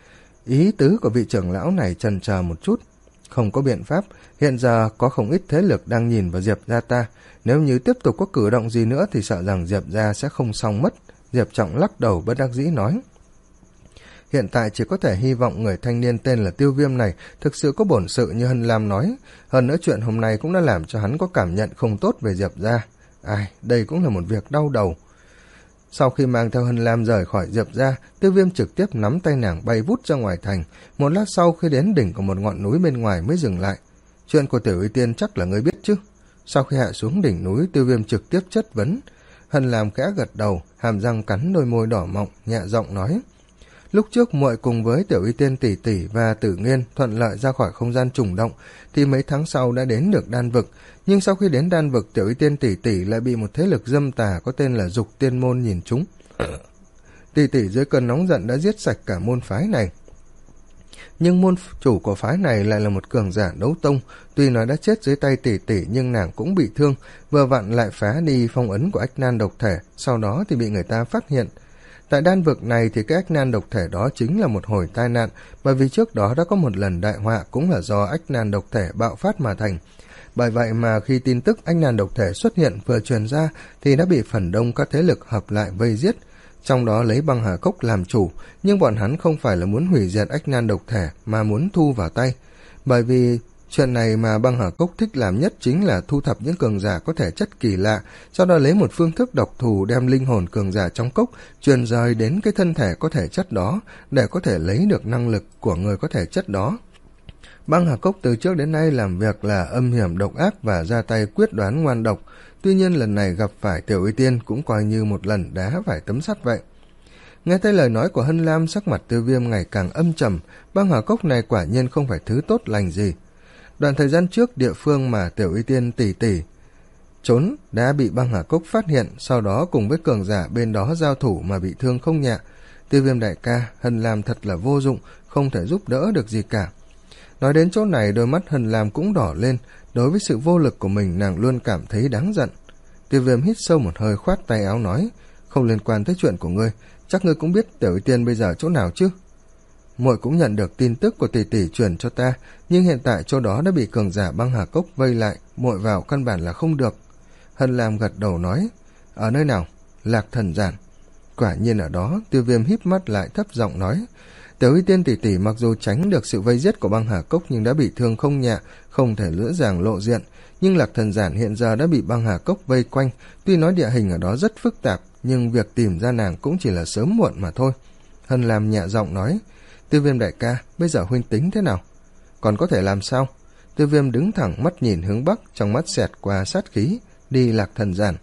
Ý tứ của vị trưởng lão này chần chờ một chút. Không có biện pháp, hiện giờ có không ít thế lực đang nhìn vào Diệp gia ta. Nếu như tiếp tục có cử động gì nữa thì sợ rằng Diệp gia sẽ không xong mất. Diệp Trọng lắc đầu bất đắc dĩ nói. Hiện tại chỉ có thể hy vọng người thanh niên tên là Tiêu Viêm này thực sự có bổn sự như Hân Lam nói. Hơn nữa chuyện hôm nay cũng đã làm cho hắn có cảm nhận không tốt về Diệp gia. Ai, đây cũng là một việc đau đầu. Sau khi mang theo Hân Lam rời khỏi Diệp gia, Tiêu Viêm trực tiếp nắm tay nàng bay vút ra ngoài thành. Một lát sau khi đến đỉnh của một ngọn núi bên ngoài mới dừng lại. Chuyện của Tiểu Y Tiên chắc là ngươi biết chứ? Sau khi hạ xuống đỉnh núi, Tiêu Viêm trực tiếp chất vấn. Hân Lam khẽ gật đầu, hàm răng cắn đôi môi đỏ mọng, nhẹ giọng nói. Lúc trước muội cùng với Tiểu Y Tiên tỷ tỷ và Tử Nghiên thuận lợi ra khỏi không gian trùng động, thì mấy tháng sau đã đến được đan vực. Nhưng sau khi đến đan vực, Tiểu Y Tiên tỷ tỷ lại bị một thế lực dâm tà có tên là Dục Tiên môn nhìn trúng. Tỷ tỷ dưới cơn nóng giận đã giết sạch cả môn phái này. Nhưng môn chủ của phái này lại là một cường giả đấu tông, tuy nó đã chết dưới tay tỷ tỷ nhưng nàng cũng bị thương, vừa vặn lại phá đi phong ấn của ách nan độc thể, sau đó thì bị người ta phát hiện. Tại đan vực này thì cái ách nan độc thể đó chính là một hồi tai nạn, bởi vì trước đó đã có một lần đại họa cũng là do ách nan độc thể bạo phát mà thành. Bởi vậy mà khi tin tức ách nan độc thể xuất hiện vừa truyền ra thì đã bị phần đông các thế lực hợp lại vây giết, trong đó lấy Băng Hà Cốc làm chủ, nhưng bọn hắn không phải là muốn hủy diệt ách nan độc thể mà muốn thu vào tay. Bởi vì chuyện này mà Băng Hà Cốc thích làm nhất chính là thu thập những cường giả có thể chất kỳ lạ, sau đó lấy một phương thức độc thù đem linh hồn cường giả trong cốc truyền rời đến cái thân thể có thể chất đó để có thể lấy được năng lực của người có thể chất đó. Băng Hà Cốc từ trước đến nay làm việc là âm hiểm độc ác và ra tay quyết đoán ngoan độc, tuy nhiên lần này gặp phải Tiểu Y Tiên cũng coi như một lần đá phải tấm sắt vậy. Nghe thấy lời nói của Hân Lam, sắc mặt Tiêu Viêm ngày càng âm trầm. Băng Hà Cốc này quả nhiên không phải thứ tốt lành gì. Đoạn thời gian trước, địa phương mà Tiểu Y Tiên tỷ tỷ trốn đã bị Băng Hà Cốc phát hiện, sau đó cùng với cường giả bên đó giao thủ mà bị thương không nhẹ. Tiêu Viêm đại ca, Hân Lam thật là vô dụng, không thể giúp đỡ được gì cả. Nói đến chỗ này, đôi mắt Hân Lam cũng đỏ lên. Đối với sự vô lực của mình, nàng luôn cảm thấy đáng giận. Tiêu Viêm hít sâu một hơi, khoát tay áo nói, không liên quan tới chuyện của ngươi, chắc ngươi cũng biết Tiểu Y Tiên bây giờ chỗ nào chứ? Muội cũng nhận được tin tức của tỷ tỷ truyền cho ta, nhưng hiện tại chỗ đó đã bị cường giả Băng Hà Cốc vây lại, muội vào căn bản là không được. Hân Lam gật đầu nói, ở nơi nào? Lạc Thần Giản. Quả nhiên ở đó. Tiêu Viêm híp mắt lại thấp giọng nói, Tiểu Y Tiên tỷ tỷ mặc dù tránh được sự vây giết của Băng Hà Cốc nhưng đã bị thương không nhẹ, không thể dễ dàng lộ diện. Nhưng Lạc Thần Giản hiện giờ đã bị Băng Hà Cốc vây quanh, tuy nói địa hình ở đó rất phức tạp, nhưng việc tìm ra nàng cũng chỉ là sớm muộn mà thôi. Hân Lam nhẹ giọng nói, Tiêu Viêm đại ca, bây giờ huynh tính thế nào? Còn có thể làm sao? Tiêu Viêm đứng thẳng, mắt nhìn hướng bắc, trong mắt xẹt qua sát khí, đi Lạc Thần Giản.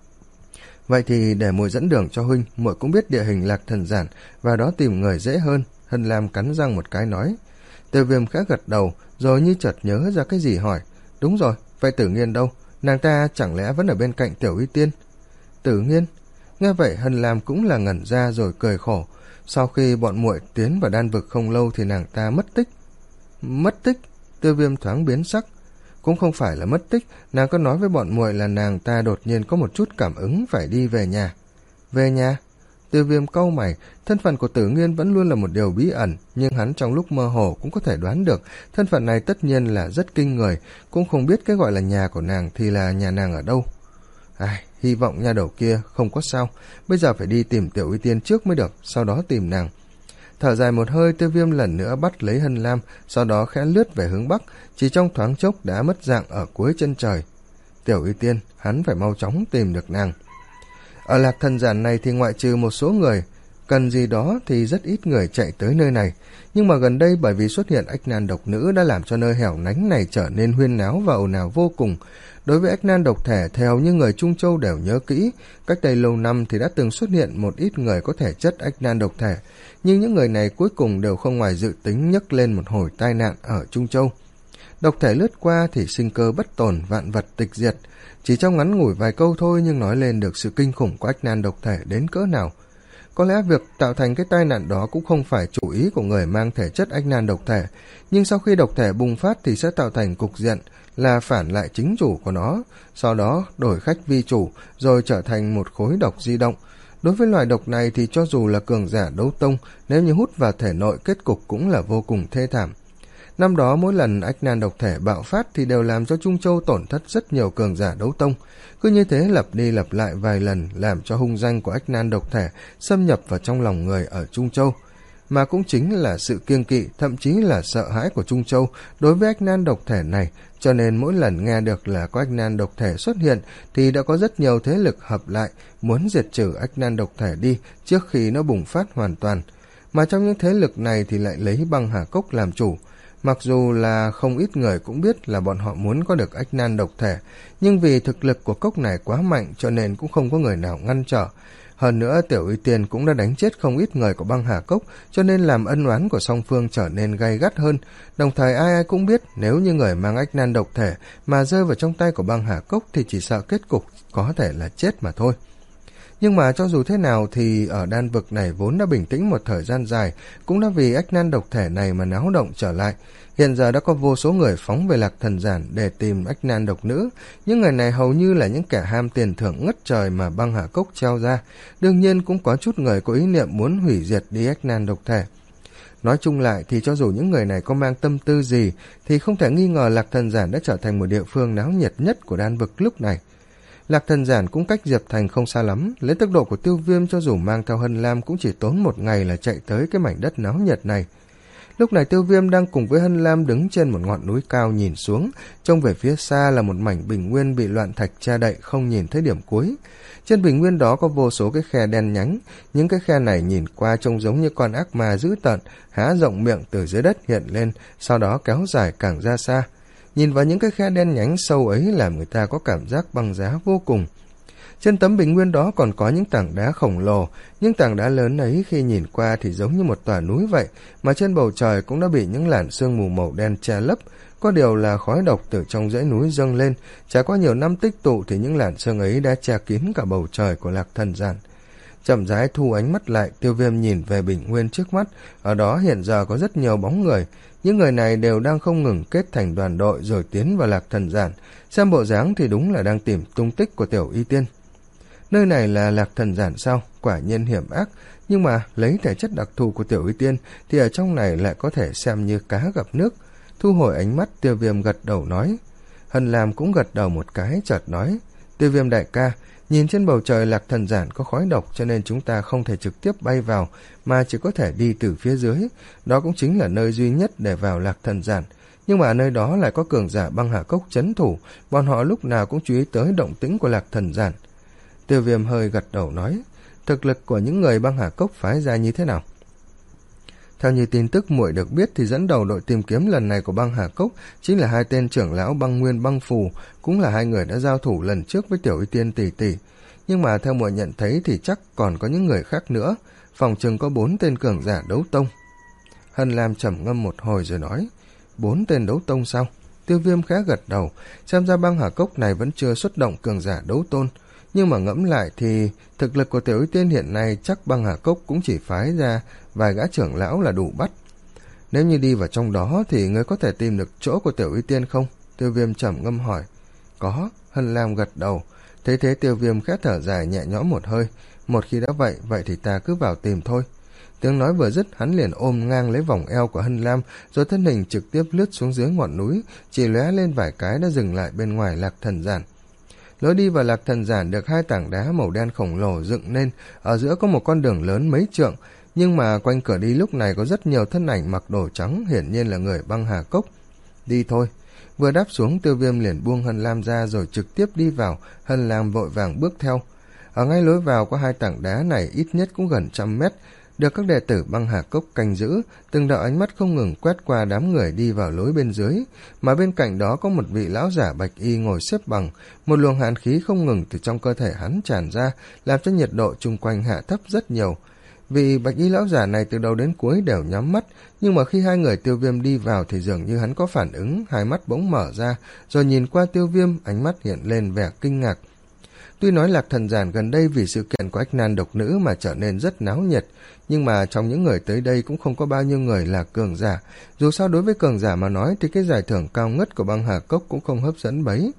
Vậy thì để muội dẫn đường cho huynh, muội cũng biết địa hình Lạc Thần Giản, và đó tìm người dễ hơn. Hân Lam cắn răng một cái nói. Tiêu Viêm khẽ gật đầu, rồi như chợt nhớ ra cái gì hỏi, đúng rồi, vậy Tử Nghiên đâu? Nàng ta chẳng lẽ vẫn ở bên cạnh Tiểu Y Tiên? Tử Nghiên? Nghe vậy Hân Lam cũng là ngẩn ra rồi cười khổ. Sau khi bọn muội tiến vào đan vực không lâu thì nàng ta mất tích. Mất tích? Tiêu Viêm thoáng biến sắc. Cũng không phải là mất tích, nàng có nói với bọn muội là nàng ta đột nhiên có một chút cảm ứng phải đi về nhà. Về nhà? Tiêu Viêm cau mày, thân phận của Tử Nghiên vẫn luôn là một điều bí ẩn, nhưng hắn trong lúc mơ hồ cũng có thể đoán được thân phận này tất nhiên là rất kinh người, cũng không biết cái gọi là nhà của nàng thì là nhà nàng ở đâu. Ai, hy vọng nha đầu kia không có sao, bây giờ phải đi tìm Tiểu Y Tiên trước mới được, sau đó tìm nàng. Thở dài một hơi, Tiêu Viêm lần nữa bắt lấy Hân Lam, sau đó khẽ lướt về hướng bắc, chỉ trong thoáng chốc đã mất dạng ở cuối chân trời. Tiểu Y Tiên, hắn phải mau chóng tìm được nàng. Ở Lạc Thần Giản này thì ngoại trừ một số người cần gì đó thì rất ít người chạy tới nơi này, nhưng mà gần đây bởi vì xuất hiện ách nan độc nữ đã làm cho nơi hẻo lánh này trở nên huyên náo và ồn ào vô cùng. Đối với ách nan độc thể thì hầu như người Trung Châu đều nhớ kỹ, cách đây lâu năm thì đã từng xuất hiện một ít người có thể chất ách nan độc thể, nhưng những người này cuối cùng đều không ngoài dự tính nhấc lên một hồi tai nạn ở Trung Châu. Độc thể lướt qua thì sinh cơ bất tồn, vạn vật tịch diệt. Chỉ trong ngắn ngủi vài câu thôi nhưng nói lên được sự kinh khủng của ách nan độc thể đến cỡ nào. Có lẽ việc tạo thành cái tai nạn đó cũng không phải chủ ý của người mang thể chất ách nan độc thể, nhưng sau khi độc thể bùng phát thì sẽ tạo thành cục diện là phản lại chính chủ của nó, sau đó đổi khách vi chủ, rồi trở thành một khối độc di động. Đối với loài độc này thì cho dù là cường giả đấu tông, nếu như hút vào thể nội kết cục cũng là vô cùng thê thảm. Năm đó mỗi lần ách nan độc thể bạo phát thì đều làm cho Trung Châu tổn thất rất nhiều cường giả đấu tông. Cứ như thế lặp đi lặp lại vài lần làm cho hung danh của ách nan độc thể xâm nhập vào trong lòng người ở Trung Châu. Mà cũng chính là sự kiêng kỵ, thậm chí là sợ hãi của Trung Châu đối với ách nan độc thể này, cho nên mỗi lần nghe được là có ách nan độc thể xuất hiện thì đã có rất nhiều thế lực hợp lại muốn diệt trừ ách nan độc thể đi trước khi nó bùng phát hoàn toàn. Mà trong những thế lực này thì lại lấy Băng Hà Cốc làm chủ. Mặc dù là không ít người cũng biết là bọn họ muốn có được ách nan độc thể, nhưng vì thực lực của cốc này quá mạnh cho nên cũng không có người nào ngăn trở. Hơn nữa Tiểu Y Tiên cũng đã đánh chết không ít người của Băng Hà Cốc, cho nên làm ân oán của song phương trở nên gay gắt hơn. Đồng thời ai ai cũng biết nếu như người mang ách nan độc thể mà rơi vào trong tay của Băng Hà Cốc thì chỉ sợ kết cục có thể là chết mà thôi. Nhưng mà cho dù thế nào thì ở đan vực này vốn đã bình tĩnh một thời gian dài, cũng đã vì ách nan độc thể này mà náo động trở lại. Hiện giờ đã có vô số người phóng về Lạc Thần Giản để tìm ách nan độc nữ. Những người này hầu như là những kẻ ham tiền thưởng ngất trời mà Băng Hà Cốc treo ra. Đương nhiên cũng có chút người có ý niệm muốn hủy diệt đi ách nan độc thể. Nói chung lại thì cho dù những người này có mang tâm tư gì thì không thể nghi ngờ Lạc Thần Giản đã trở thành một địa phương náo nhiệt nhất của đan vực lúc này. Lạc Thần Giản cũng cách Diệp Thành không xa lắm, lấy tốc độ của Tiêu Viêm cho dù mang theo Hân Lam cũng chỉ tốn một ngày là chạy tới cái mảnh đất náo nhiệt này. Lúc này Tiêu Viêm đang cùng với Hân Lam đứng trên một ngọn núi cao nhìn xuống, trông về phía xa là một mảnh bình nguyên bị loạn thạch che đậy không nhìn thấy điểm cuối. Trên bình nguyên đó có vô số cái khe đen nhánh, những cái khe này nhìn qua trông giống như con ác ma dữ tợn, há rộng miệng từ dưới đất hiện lên, sau đó kéo dài càng ra xa. Nhìn vào những cái khe đen nhánh sâu ấy làm người ta có cảm giác băng giá vô cùng. Trên tấm bình nguyên đó còn có những tảng đá khổng lồ, những tảng đá lớn ấy khi nhìn qua thì giống như một tòa núi vậy, mà trên bầu trời cũng đã bị những làn sương mù màu đen che lấp. Có điều là khói độc từ trong dãy núi dâng lên, trải qua nhiều năm tích tụ thì những làn sương ấy đã che kín cả bầu trời của Lạc Thần Giản. Chậm rãi thu ánh mắt lại, Tiêu Viêm nhìn về bình nguyên trước mắt, ở đó hiện giờ có rất nhiều bóng người. Những người này đều đang không ngừng kết thành đoàn đội rồi tiến vào Lạc Thần Giản, xem bộ dáng thì đúng là đang tìm tung tích của Tiểu Y Tiên. Nơi này là Lạc Thần Giản sao? Quả nhiên hiểm ác, nhưng mà lấy thể chất đặc thù của Tiểu Y Tiên thì ở trong này lại có thể xem như cá gặp nước. Thu hồi ánh mắt, Tiêu Viêm gật đầu nói. Hân Lam cũng gật đầu một cái, chợt nói: Tiêu Viêm đại ca, nhìn trên bầu trời Lạc Thần Giản có khói độc cho nên chúng ta không thể trực tiếp bay vào, mà chỉ có thể đi từ phía dưới. Đó cũng chính là nơi duy nhất để vào Lạc Thần Giản. Nhưng mà ở nơi đó lại có cường giả Băng Hà Cốc trấn thủ, bọn họ lúc nào cũng chú ý tới động tĩnh của Lạc Thần Giản. Tiêu Viêm hơi gật đầu nói: thực lực của những người Băng Hà Cốc phái ra như thế nào? Theo như tin tức muội được biết thì dẫn đầu đội tìm kiếm lần này của Băng Hà Cốc chính là hai tên trưởng lão Băng Nguyên Băng Phù, cũng là hai người đã giao thủ lần trước với Tiểu Y Tiên tỷ tỷ. Nhưng mà theo muội nhận thấy thì chắc còn có những người khác nữa, phòng chừng có bốn tên cường giả đấu tông. Hân Lam trầm ngâm một hồi rồi nói: bốn tên đấu tông sao? Tiêu Viêm khá gật đầu, xem ra Băng Hà Cốc này vẫn chưa xuất động cường giả đấu tôn. Nhưng mà ngẫm lại thì thực lực của Tiểu Y Tiên hiện nay chắc Băng Hà Cốc cũng chỉ phái ra vài gã trưởng lão là đủ bắt. Nếu như đi vào trong đó thì ngươi có thể tìm được chỗ của Tiểu Y Tiên không? Tiêu Viêm trầm ngâm hỏi. Có, Hân Lam gật đầu. Thấy thế Tiêu Viêm khẽ thở dài nhẹ nhõm một hơi. Một khi đã vậy, vậy thì ta cứ vào tìm thôi. Tiếng nói vừa dứt, hắn liền ôm ngang lấy vòng eo của Hân Lam, rồi thân hình trực tiếp lướt xuống dưới ngọn núi, chỉ lóe lên vài cái đã dừng lại bên ngoài Lạc Thần Giản. Lối đi vào Lạc Thần Giản được hai tảng đá màu đen khổng lồ dựng nên, ở giữa có một con đường lớn mấy trượng, nhưng mà quanh cửa đi lúc này có rất nhiều thân ảnh mặc đồ trắng, hiển nhiên là người Băng Hà Cốc. Đi thôi. Vừa đáp xuống, Tiêu Viêm liền buông Hân Lam ra rồi trực tiếp đi vào. Hân Lam vội vàng bước theo. Ở ngay lối vào có hai tảng đá này ít nhất cũng gần trăm mét, được các đệ tử Băng Hà Cốc canh giữ, từng đạo ánh mắt không ngừng quét qua đám người đi vào lối bên dưới, mà bên cạnh đó có một vị lão giả bạch y ngồi xếp bằng, một luồng hàn khí không ngừng từ trong cơ thể hắn tràn ra, làm cho nhiệt độ chung quanh hạ thấp rất nhiều. Vị bạch y lão giả này từ đầu đến cuối đều nhắm mắt, nhưng mà khi hai người Tiêu Viêm đi vào thì dường như hắn có phản ứng, hai mắt bỗng mở ra, rồi nhìn qua Tiêu Viêm, ánh mắt hiện lên vẻ kinh ngạc. Tuy nói Lạc Thần Giản gần đây vì sự kiện của ách nan độc nữ mà trở nên rất náo nhiệt, nhưng mà trong những người tới đây cũng không có bao nhiêu người là cường giả. Dù sao đối với cường giả mà nói thì cái giải thưởng cao ngất của Băng Hà Cốc cũng không hấp dẫn mấy.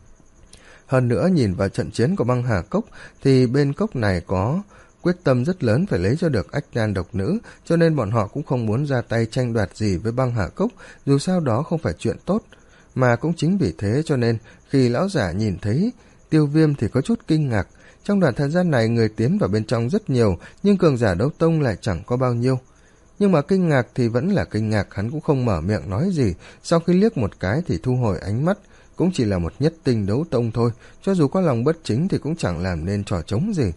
Hơn nữa nhìn vào trận chiến của Băng Hà Cốc thì bên cốc này có quyết tâm rất lớn phải lấy cho được ách nan độc nữ, cho nên bọn họ cũng không muốn ra tay tranh đoạt gì với Băng Hà Cốc, dù sao đó không phải chuyện tốt. Mà cũng chính vì thế cho nên khi lão giả nhìn thấy Tiêu Viêm thì có chút kinh ngạc. Trong đoạn thời gian này người tiến vào bên trong rất nhiều, nhưng cường giả đấu tông lại chẳng có bao nhiêu. Nhưng mà kinh ngạc thì vẫn là kinh ngạc, hắn cũng không mở miệng nói gì, sau khi liếc một cái thì thu hồi ánh mắt, cũng chỉ là một nhất tinh đấu tông thôi, cho dù có lòng bất chính thì cũng chẳng làm nên trò trống gì.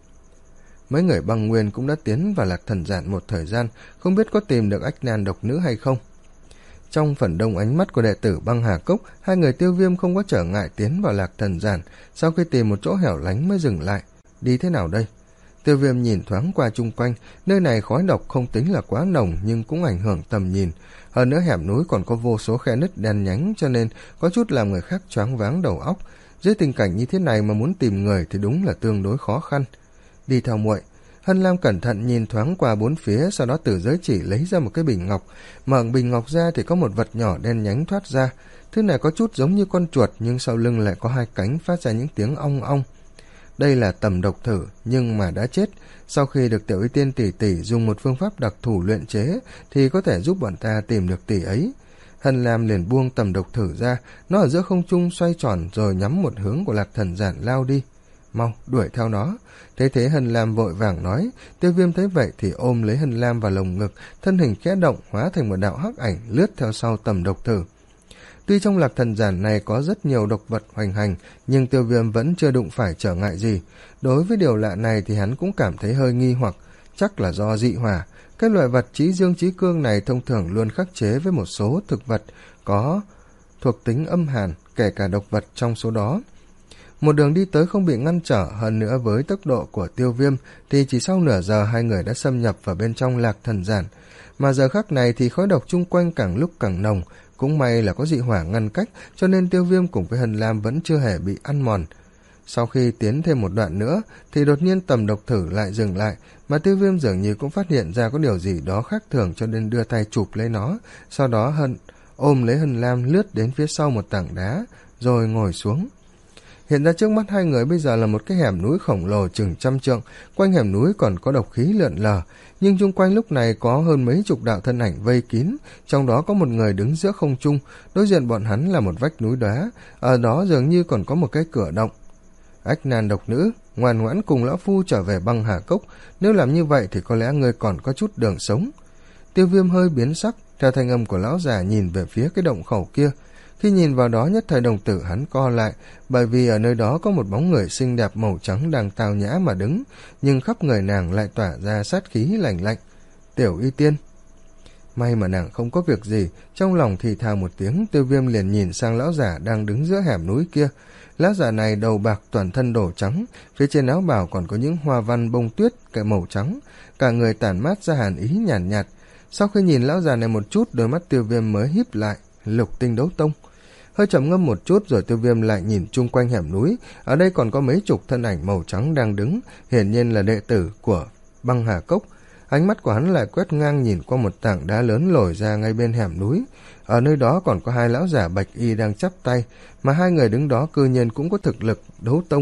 Mấy người Băng Nguyên cũng đã tiến vào Lạc Thần Giản một thời gian, không biết có tìm được ách nan độc nữ hay không. Trong phần đông ánh mắt của đệ tử Băng Hà Cốc, hai người Tiêu Viêm không có trở ngại tiến vào Lạc Thần Giản, sau khi tìm một chỗ hẻo lánh mới dừng lại. Đi thế nào đây? Tiêu Viêm nhìn thoáng qua chung quanh, nơi này khói độc không tính là quá nồng nhưng cũng ảnh hưởng tầm nhìn. Hơn nữa hẻm núi còn có vô số khe nứt đen nhánh, cho nên có chút làm người khác choáng váng đầu óc. Dưới tình cảnh như thế này mà muốn tìm người thì đúng là tương đối khó khăn. Đi theo muội. Hân Lam cẩn thận nhìn thoáng qua bốn phía, sau đó từ giới chỉ lấy ra một cái bình ngọc. Mở bình ngọc ra thì có một vật nhỏ đen nhánh thoát ra. Thứ này có chút giống như con chuột, nhưng sau lưng lại có hai cánh phát ra những tiếng ong ong. Đây là tầm độc thử, nhưng mà đã chết. Sau khi được Tiểu Y Tiên tỷ tỷ dùng một phương pháp đặc thù luyện chế, thì có thể giúp bọn ta tìm được tỷ ấy. Hân Lam liền buông tầm độc thử ra, nó ở giữa không trung xoay tròn rồi nhắm một hướng của Lạc Thần Giản lao đi. Mau, đuổi theo nó. Thế thế Hân Lam vội vàng nói. Tiêu Viêm thấy vậy thì ôm lấy Hân Lam vào lồng ngực, thân hình khẽ động hóa thành một đạo hắc ảnh lướt theo sau tầm độc thử. Tuy trong Lạc Thần Giản này có rất nhiều độc vật hoành hành, nhưng Tiêu Viêm vẫn chưa đụng phải trở ngại gì. Đối với điều lạ này thì hắn cũng cảm thấy hơi nghi hoặc, chắc là do dị hỏa. Cái loại vật chí dương chí cương này thông thường luôn khắc chế với một số thực vật có thuộc tính âm hàn, kể cả độc vật trong số đó. Một đường đi tới không bị ngăn trở, hơn nữa với tốc độ của Tiêu Viêm thì chỉ sau nửa giờ hai người đã xâm nhập vào bên trong Lạc Thần Giản. Mà giờ khắc này thì khói độc chung quanh càng lúc càng nồng, cũng may là có dị hỏa ngăn cách, cho nên Tiêu Viêm cùng với Hân Lam vẫn chưa hề bị ăn mòn. Sau khi tiến thêm một đoạn nữa thì đột nhiên tầm độc thử lại dừng lại, mà Tiêu Viêm dường như cũng phát hiện ra có điều gì đó khác thường, cho nên đưa tay chụp lấy nó, sau đó Hân ôm lấy Hân Lam lướt đến phía sau một tảng đá rồi ngồi xuống. Hiện ra trước mắt hai người bây giờ là một cái hẻm núi khổng lồ chừng trăm trượng, quanh hẻm núi còn có độc khí lượn lờ, nhưng chung quanh lúc này có hơn mấy chục đạo thân ảnh vây kín, trong đó có một người đứng giữa không trung, đối diện bọn hắn là một vách núi đá, ở đó dường như còn có một cái cửa động. Ách nan độc nữ, ngoan ngoãn cùng lão phu trở về Băng Hà Cốc, nếu làm như vậy thì có lẽ ngươi còn có chút đường sống. Tiêu Viêm hơi biến sắc, theo thanh âm của lão già nhìn về phía cái động khẩu kia. Khi nhìn vào đó nhất thời đồng tử hắn co lại, bởi vì ở nơi đó có một bóng người xinh đẹp màu trắng đang tao nhã mà đứng, nhưng khắp người nàng lại tỏa ra sát khí lạnh lạnh. Tiểu Y Tiên. May mà nàng không có việc gì, trong lòng thì thào một tiếng. Tiêu Viêm liền nhìn sang lão giả đang đứng giữa hẻm núi kia. Lão giả này đầu bạc, toàn thân đổ trắng, phía trên áo bào còn có những hoa văn bông tuyết cái màu trắng, cả người tản mát ra hàn ý nhàn nhạt, nhạt. Sau khi nhìn lão già này một chút, đôi mắt Tiêu Viêm mới híp lại. Lục tinh đấu tông. Hơi trầm ngâm một chút rồi Tiêu Viêm lại nhìn chung quanh hẻm núi, ở đây còn có mấy chục thân ảnh màu trắng đang đứng, hiển nhiên là đệ tử của Băng Hà Cốc. Ánh mắt của hắn lại quét ngang nhìn qua một tảng đá lớn lồi ra ngay bên hẻm núi. Ở nơi đó còn có hai lão giả bạch y đang chắp tay, mà hai người đứng đó cư nhiên cũng có thực lực đấu tông.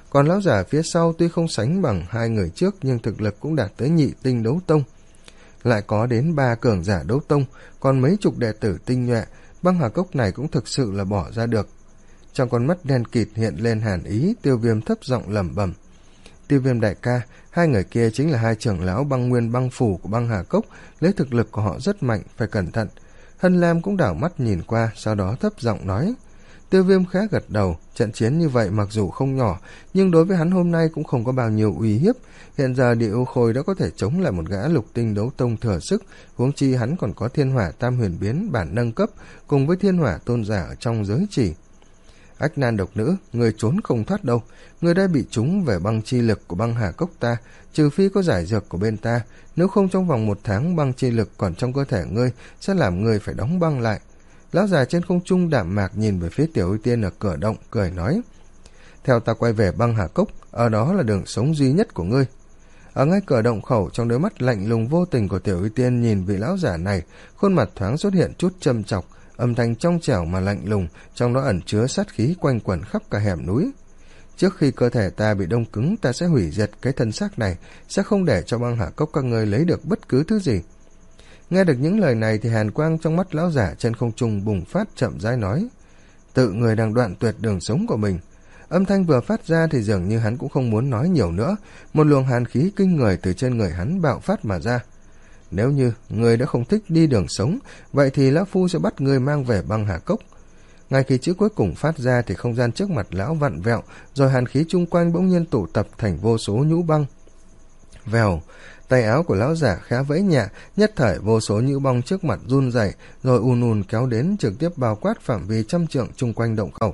Còn lão giả phía sau tuy không sánh bằng hai người trước nhưng thực lực cũng đạt tới nhị tinh đấu tông. Lại có đến ba cường giả đấu tông, còn mấy chục đệ tử tinh nhuệ, băng hà cốc này cũng thực sự là bỏ ra được. Trong con mắt đen kịt hiện lên hàn ý, Tiêu Viêm thấp giọng lẩm bẩm. Tiêu Viêm đại ca, hai người kia chính là hai trưởng lão băng nguyên băng phủ của băng hà cốc, lấy thực lực của họ rất mạnh, phải cẩn thận. Hân Lam cũng đảo mắt nhìn qua, sau đó thấp giọng nói. Tiêu Viêm khá gật đầu, trận chiến như vậy mặc dù không nhỏ, nhưng đối với hắn hôm nay cũng không có bao nhiêu uy hiếp. Hiện giờ Địa Yêu Khôi đã có thể chống lại một gã lục tinh đấu tông thừa sức, huống chi hắn còn có thiên hỏa tam huyền biến bản nâng cấp, cùng với thiên hỏa tôn giả ở trong giới chỉ. Ách nan độc nữ, người trốn không thoát đâu, người đã bị trúng về băng chi lực của băng hà cốc ta, trừ phi có giải dược của bên ta, nếu không trong vòng một tháng băng chi lực còn trong cơ thể ngươi sẽ làm ngươi phải đóng băng lại. Lão già trên không trung đạm mạc nhìn về phía Tiểu Y Tiên ở cửa động, cười nói. Theo ta quay về băng hà cốc, ở đó là đường sống duy nhất của ngươi. Ở ngay cửa động khẩu, trong đôi mắt lạnh lùng vô tình của Tiểu Y Tiên nhìn vị lão giả này, khuôn mặt thoáng xuất hiện chút châm chọc, âm thanh trong trẻo mà lạnh lùng, trong đó ẩn chứa sát khí quanh quẩn khắp cả hẻm núi. Trước khi cơ thể ta bị đông cứng, ta sẽ hủy diệt cái thân xác này, sẽ không để cho băng hà cốc các ngươi lấy được bất cứ thứ gì. Nghe được những lời này thì hàn quang trong mắt lão giả trên không trung bùng phát, chậm rãi nói. Tự người đang đoạn tuyệt đường sống của mình. Âm thanh vừa phát ra thì dường như hắn cũng không muốn nói nhiều nữa, một luồng hàn khí kinh người từ trên người hắn bạo phát mà ra. Nếu như người đã không thích đi đường sống, vậy thì lão phu sẽ bắt người mang về băng hà cốc. Ngay khi chữ cuối cùng phát ra thì không gian trước mặt lão vặn vẹo, rồi hàn khí chung quanh bỗng nhiên tụ tập thành vô số nhũ băng. Vèo, tay áo của lão giả khá vẫy nhẹ, nhất thời vô số nhũ băng trước mặt run rẩy, rồi ùn ùn kéo đến, trực tiếp bao quát phạm vi trăm trượng chung quanh động khẩu.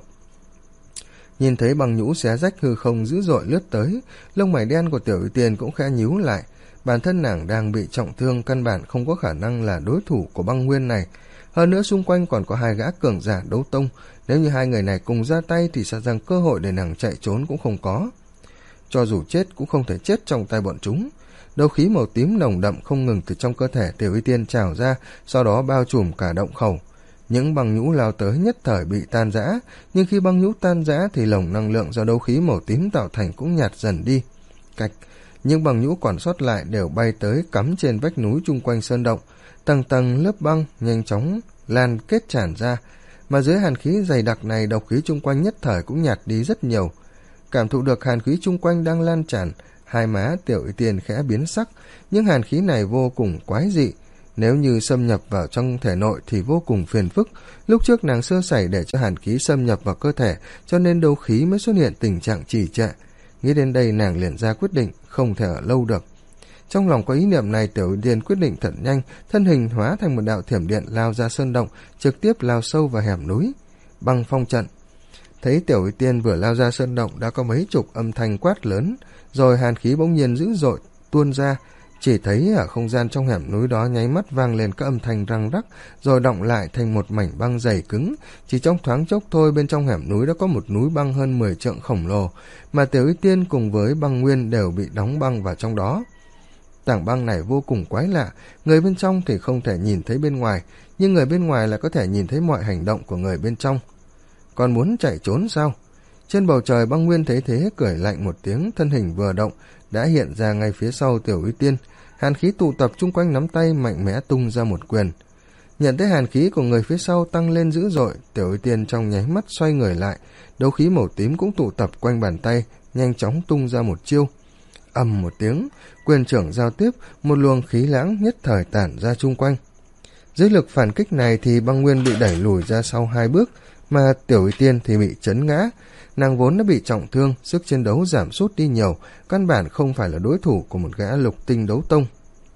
Nhìn thấy băng nhũ xé rách hư không dữ dội lướt tới, lông mày đen của Tiểu Y Tiên cũng khẽ nhíu lại. Bản thân nàng đang bị trọng thương, căn bản không có khả năng là đối thủ của băng nguyên này. Hơn nữa xung quanh còn có hai gã cường giả đấu tông, nếu như hai người này cùng ra tay thì sợ rằng cơ hội để nàng chạy trốn cũng không có. Cho dù chết cũng không thể chết trong tay bọn chúng. Đấu khí màu tím nồng đậm không ngừng từ trong cơ thể Tiểu Y Tiên trào ra, sau đó bao trùm cả động khẩu. Những băng nhũ lao tới nhất thời bị tan rã, nhưng khi băng nhũ tan rã thì lồng năng lượng do đấu khí màu tím tạo thành cũng nhạt dần đi. Cạch, những băng nhũ còn sót lại đều bay tới cắm trên vách núi chung quanh sơn động, tầng tầng lớp băng nhanh chóng lan kết tràn ra, mà dưới hàn khí dày đặc này độc khí chung quanh nhất thời cũng nhạt đi rất nhiều. Cảm thụ được hàn khí chung quanh đang lan tràn, hai má Tiểu Y Tiên khẽ biến sắc, nhưng hàn khí này vô cùng quái dị. Nếu như xâm nhập vào trong thể nội thì vô cùng phiền phức. Lúc trước nàng sơ sẩy để cho hàn khí xâm nhập vào cơ thể, cho nên đấu khí mới xuất hiện tình trạng trì trệ. Nghĩ đến đây nàng liền ra quyết định không thể ở lâu được. Trong lòng có ý niệm này, Tiểu Y Tiên quyết định thật nhanh, thân hình hóa thành một đạo thiểm điện lao ra sơn động, trực tiếp lao sâu vào hẻm núi. Băng phong trận. Thấy Tiểu Y Tiên vừa lao ra sơn động đã có mấy chục âm thanh quát lớn, rồi hàn khí bỗng nhiên dữ dội tuôn ra. Chỉ thấy ở không gian trong hẻm núi đó nháy mắt vang lên các âm thanh răng rắc, rồi đọng lại thành một mảnh băng dày cứng. Chỉ trong thoáng chốc thôi, bên trong hẻm núi đã có một núi băng hơn mười trượng khổng lồ, mà Tiểu Y Tiên cùng với băng nguyên đều bị đóng băng vào trong đó. Tảng băng này vô cùng quái lạ, người bên trong thì không thể nhìn thấy bên ngoài, nhưng người bên ngoài là có thể nhìn thấy mọi hành động của người bên trong. Còn muốn chạy trốn sao? Trên bầu trời băng nguyên thấy thế cười lạnh một tiếng, thân hình vừa động đã hiện ra ngay phía sau Tiểu Y Tiên. Hàn khí tụ tập chung quanh nắm tay mạnh mẽ tung ra một quyền. Nhận thấy hàn khí của người phía sau tăng lên dữ dội, Tiểu Y Tiên trong nháy mắt xoay người lại, đấu khí màu tím cũng tụ tập quanh bàn tay, nhanh chóng tung ra một chiêu. Ầm một tiếng, quyền trưởng giao tiếp, một luồng khí lãng nhất thời tản ra chung quanh. Dưới lực phản kích này thì băng nguyên bị đẩy lùi ra sau hai bước, mà Tiểu Y Tiên thì bị chấn ngã. Nàng vốn đã bị trọng thương, sức chiến đấu giảm sút đi nhiều, căn bản không phải là đối thủ của một gã lục tinh đấu tông.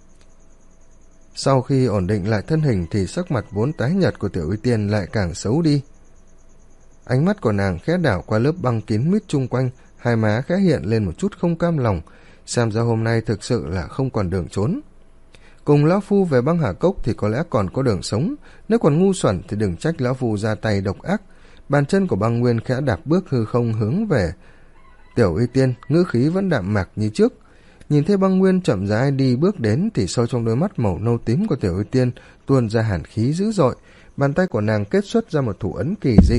Sau khi ổn định lại thân hình thì sắc mặt vốn tái nhợt của Tiểu Y Tiên lại càng xấu đi. Ánh mắt của nàng khẽ đảo qua lớp băng kín mít chung quanh, hai má khẽ hiện lên một chút không cam lòng, xem ra hôm nay thực sự là không còn đường trốn. Cùng lão phu về băng hà cốc thì có lẽ còn có đường sống, nếu còn ngu xuẩn thì đừng trách lão phu ra tay độc ác. Bàn chân của băng nguyên khẽ đạp bước hư không hướng về Tiểu Y Tiên, ngữ khí vẫn đạm mạc như trước. Nhìn thấy băng nguyên chậm rãi đi bước đến thì sâu trong đôi mắt màu nâu tím của Tiểu Y Tiên tuôn ra hàn khí dữ dội. Bàn tay của nàng kết xuất ra một thủ ấn kỳ dị.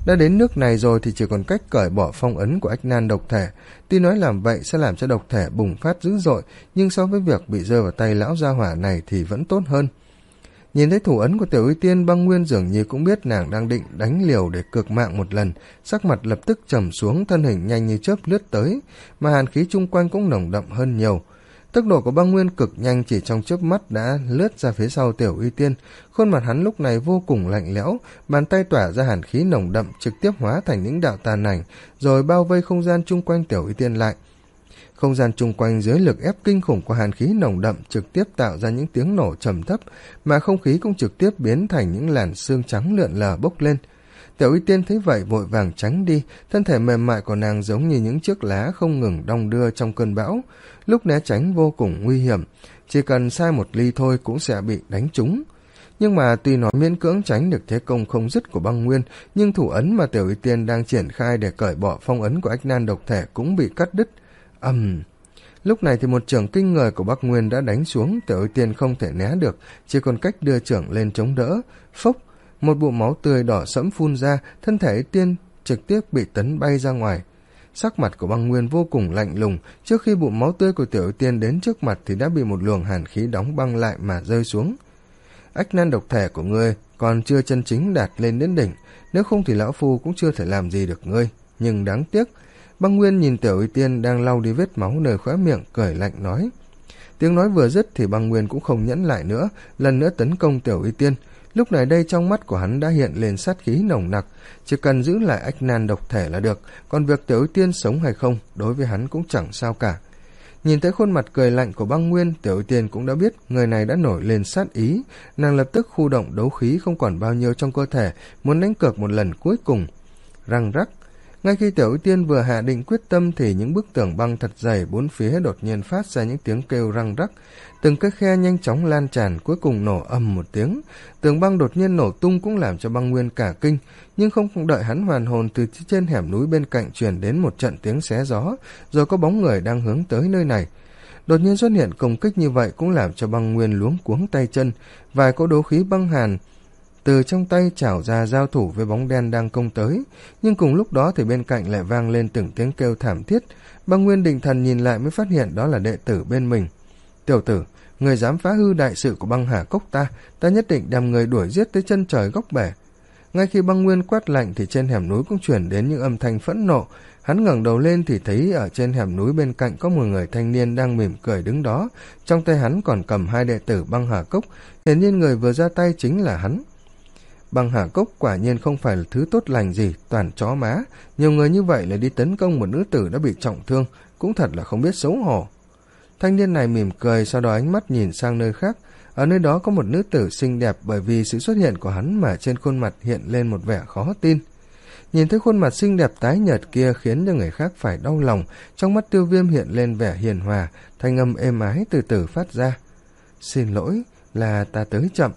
Đã đến nước này rồi thì chỉ còn cách cởi bỏ phong ấn của ách nan độc thể. Tuy nói làm vậy sẽ làm cho độc thể bùng phát dữ dội, nhưng so với việc bị rơi vào tay lão gia hỏa này thì vẫn tốt hơn. Nhìn thấy thủ ấn của Tiểu Y Tiên, Băng Nguyên dường như cũng biết nàng đang định đánh liều để cược mạng một lần, sắc mặt lập tức trầm xuống, thân hình nhanh như chớp lướt tới, mà hàn khí chung quanh cũng nồng đậm hơn nhiều. Tốc độ của Băng Nguyên cực nhanh, chỉ trong chớp mắt đã lướt ra phía sau Tiểu Y Tiên. Khuôn mặt hắn lúc này vô cùng lạnh lẽo, bàn tay tỏa ra hàn khí nồng đậm trực tiếp hóa thành những đạo tàn ảnh, rồi bao vây không gian chung quanh Tiểu Y Tiên lại. Không gian chung quanh dưới lực ép kinh khủng của hàn khí nồng đậm trực tiếp tạo ra những tiếng nổ trầm thấp, mà không khí cũng trực tiếp biến thành những làn sương trắng lượn lờ bốc lên. Tiểu Y Tiên thấy vậy vội vàng tránh đi, thân thể mềm mại của nàng giống như những chiếc lá không ngừng đong đưa trong cơn bão, lúc né tránh vô cùng nguy hiểm, chỉ cần sai một ly thôi cũng sẽ bị đánh trúng. Nhưng mà tuy nói miễn cưỡng tránh được thế công không dứt của Băng Nguyên, nhưng thủ ấn mà Tiểu Y Tiên đang triển khai để cởi bỏ phong ấn của ách nan độc thể cũng bị cắt đứt. Ầm! Um. Lúc này thì một chưởng kinh người của Bắc Nguyên đã đánh xuống, Tiểu Y Tiên không thể né được, chỉ còn cách đưa chưởng lên chống đỡ. Phốc! Một bụng máu tươi đỏ sẫm phun ra, thân thể Y Tiên trực tiếp bị tấn bay ra ngoài. Sắc mặt của Băng Nguyên vô cùng lạnh lùng, trước khi bụng máu tươi của Tiểu Y Tiên đến trước mặt thì đã bị một luồng hàn khí đóng băng lại mà rơi xuống. Ách nan độc thể của ngươi còn chưa chân chính đạt lên đến đỉnh, nếu không thì lão phu cũng chưa thể làm gì được ngươi, nhưng đáng tiếc. Băng Nguyên nhìn Tiểu Y Tiên đang lau đi vết máu nơi khóe miệng, cười lạnh nói. Tiếng nói vừa dứt thì Băng Nguyên cũng không nhẫn lại nữa, lần nữa tấn công Tiểu Y Tiên. Lúc này đây trong mắt của hắn đã hiện lên sát khí nồng nặc, chỉ cần giữ lại ách nan độc thể là được, còn việc Tiểu Y Tiên sống hay không đối với hắn cũng chẳng sao cả. Nhìn thấy khuôn mặt cười lạnh của Băng Nguyên, Tiểu Y Tiên cũng đã biết người này đã nổi lên sát ý, nàng lập tức khu động đấu khí không còn bao nhiêu trong cơ thể, muốn đánh cược một lần cuối cùng. Răng rắc. Ngay khi Tiểu Y Tiên vừa hạ định quyết tâm thì những bức tường băng thật dày bốn phía đột nhiên phát ra những tiếng kêu răng rắc, từng cái khe nhanh chóng lan tràn, cuối cùng nổ ầm một tiếng. Tường băng đột nhiên nổ tung cũng làm cho Băng Nguyên cả kinh, nhưng không đợi hắn hoàn hồn, từ trên hẻm núi bên cạnh truyền đến một trận tiếng xé gió, rồi có bóng người đang hướng tới nơi này. Đột nhiên xuất hiện công kích như vậy cũng làm cho Băng Nguyên luống cuống tay chân, vài cỗ đấu khí băng hàn từ trong tay trảo ra giao thủ với bóng đen đang công tới, nhưng cùng lúc đó thì bên cạnh lại vang lên từng tiếng kêu thảm thiết. Băng Nguyên định thần nhìn lại mới phát hiện đó là đệ tử bên mình. Tiểu tử, người dám phá hư đại sự của Băng Hà Cốc ta, ta nhất định đem người đuổi giết tới chân trời góc bể. Ngay khi Băng Nguyên quát lạnh thì trên hẻm núi cũng chuyển đến những âm thanh phẫn nộ. Hắn ngẩng đầu lên thì thấy ở trên hẻm núi bên cạnh có một người thanh niên đang mỉm cười đứng đó, trong tay hắn còn cầm hai đệ tử Băng Hà Cốc, hiển nhiên người vừa ra tay chính là hắn. Băng Hà Cốc quả nhiên không phải là thứ tốt lành gì, toàn chó má, nhiều người như vậy lại đi tấn công một nữ tử đã bị trọng thương, cũng thật là không biết xấu hổ. Thanh niên này mỉm cười, sau đó ánh mắt nhìn sang nơi khác. Ở nơi đó có một nữ tử xinh đẹp, bởi vì sự xuất hiện của hắn mà trên khuôn mặt hiện lên một vẻ khó tin. Nhìn thấy khuôn mặt xinh đẹp tái nhợt kia khiến cho người khác phải đau lòng, trong mắt Tiêu Viêm hiện lên vẻ hiền hòa, thanh âm êm ái từ từ phát ra. Xin lỗi, là ta tới chậm.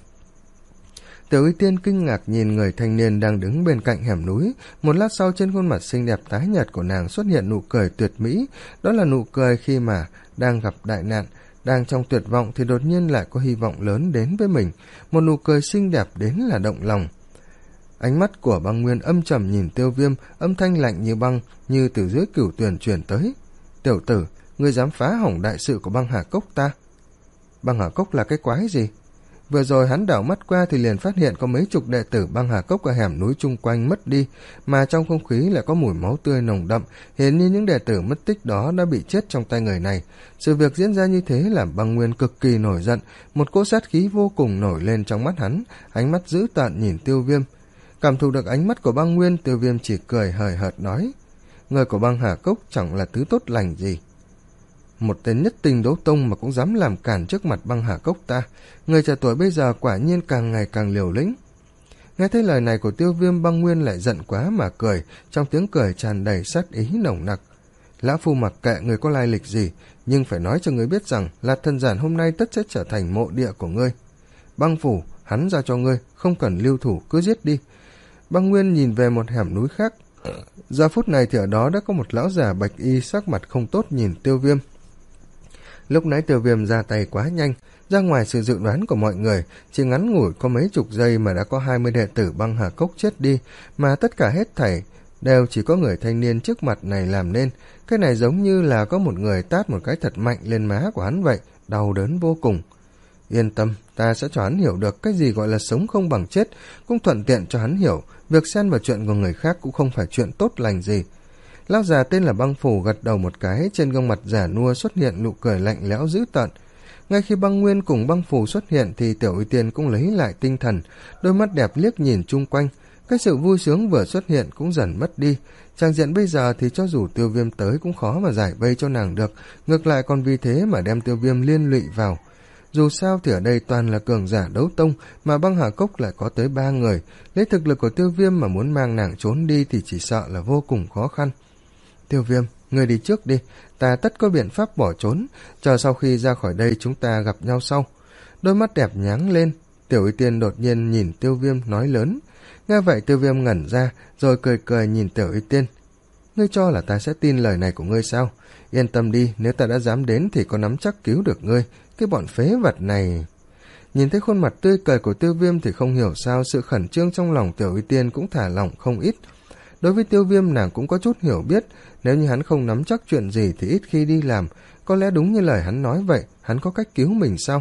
Tiểu Y Tiên kinh ngạc nhìn người thanh niên đang đứng bên cạnh hẻm núi, một lát sau trên khuôn mặt xinh đẹp tái nhợt của nàng xuất hiện nụ cười tuyệt mỹ, đó là nụ cười khi mà đang gặp đại nạn, đang trong tuyệt vọng thì đột nhiên lại có hy vọng lớn đến với mình, một nụ cười xinh đẹp đến là động lòng. Ánh mắt của Băng Nguyên âm trầm nhìn Tiêu Viêm, âm thanh lạnh như băng, như từ dưới cửu tuyền truyền tới. Tiểu tử, ngươi dám phá hỏng đại sự của Băng Hà Cốc ta? Băng Hà Cốc là cái quái gì? Vừa rồi hắn đảo mắt qua thì liền phát hiện có mấy chục đệ tử Băng Hà Cốc ở hẻm núi chung quanh mất đi, mà trong không khí lại có mùi máu tươi nồng đậm, hiển nhiên những đệ tử mất tích đó đã bị chết trong tay người này. Sự việc diễn ra như thế làm Băng Nguyên cực kỳ nổi giận, một cỗ sát khí vô cùng nổi lên trong mắt hắn, ánh mắt dữ tợn nhìn Tiêu Viêm. Cảm thụ được ánh mắt của Băng Nguyên, Tiêu Viêm chỉ cười hời hợt nói, người của Băng Hà Cốc chẳng là thứ tốt lành gì. Một tên nhất tinh đấu tông mà cũng dám làm cản trước mặt Băng Hà Cốc ta, người trẻ tuổi bây giờ quả nhiên càng ngày càng liều lĩnh. Nghe thấy lời này của Tiêu Viêm, Băng Nguyên lại giận quá mà cười, trong tiếng cười tràn đầy sát ý nồng nặc. Lão phu mặc kệ người có lai lịch gì, nhưng phải nói cho người biết rằng là thần giản hôm nay tất sẽ trở thành mộ địa của ngươi. Băng phủ, hắn ra cho ngươi, không cần lưu thủ, cứ giết đi. Băng Nguyên nhìn về một hẻm núi khác. Giờ phút này thì ở đó đã có một lão già bạch y sắc mặt không tốt nhìn Tiêu Viêm. Lúc nãy Tiêu Viêm ra tay quá nhanh, ra ngoài sự dự đoán của mọi người, chỉ ngắn ngủi có mấy chục giây mà đã có hai mươi đệ tử Băng Hà Cốc chết đi, mà tất cả hết thảy đều chỉ có người thanh niên trước mặt này làm nên. Cái này giống như là có một người tát một cái thật mạnh lên má của hắn vậy, đau đớn vô cùng. Yên tâm, ta sẽ cho hắn hiểu được cái gì gọi là sống không bằng chết, cũng thuận tiện cho hắn hiểu, việc xen vào chuyện của người khác cũng không phải chuyện tốt lành gì. Lão già tên là Băng Phủ gật đầu một cái, trên gương mặt già nua xuất hiện nụ cười lạnh lẽo dữ tợn. Ngay khi Băng Nguyên cùng Băng Phủ xuất hiện thì Tiểu Y Tiên cũng lấy lại tinh thần, đôi mắt đẹp liếc nhìn chung quanh. Cái sự vui sướng vừa xuất hiện cũng dần mất đi. Tràng diện bây giờ thì cho dù Tiêu Viêm tới cũng khó mà giải vây cho nàng được, ngược lại còn vì thế mà đem Tiêu Viêm liên lụy vào. Dù sao thì ở đây toàn là cường giả đấu tông, mà Băng Hà Cốc lại có tới ba người, lấy thực lực của Tiêu Viêm mà muốn mang nàng trốn đi thì chỉ sợ là vô cùng khó khăn. Tiêu Viêm, ngươi đi trước đi, ta tất có biện pháp bỏ trốn, chờ sau khi ra khỏi đây chúng ta gặp nhau sau. Đôi mắt đẹp nháng lên, Tiểu Y Tiên đột nhiên nhìn Tiêu Viêm nói lớn. Nghe vậy Tiêu Viêm ngẩn ra, rồi cười cười nhìn Tiểu Y Tiên. Ngươi cho là ta sẽ tin lời này của ngươi sao? Yên tâm đi, nếu ta đã dám đến thì có nắm chắc cứu được ngươi, cái bọn phế vật này. Nhìn thấy khuôn mặt tươi cười của Tiêu Viêm thì không hiểu sao sự khẩn trương trong lòng Tiểu Y Tiên cũng thả lỏng không ít. Đối với Tiêu Viêm nàng cũng có chút hiểu biết, nếu như hắn không nắm chắc chuyện gì thì ít khi đi làm, có lẽ đúng như lời hắn nói vậy, hắn có cách cứu mình sao?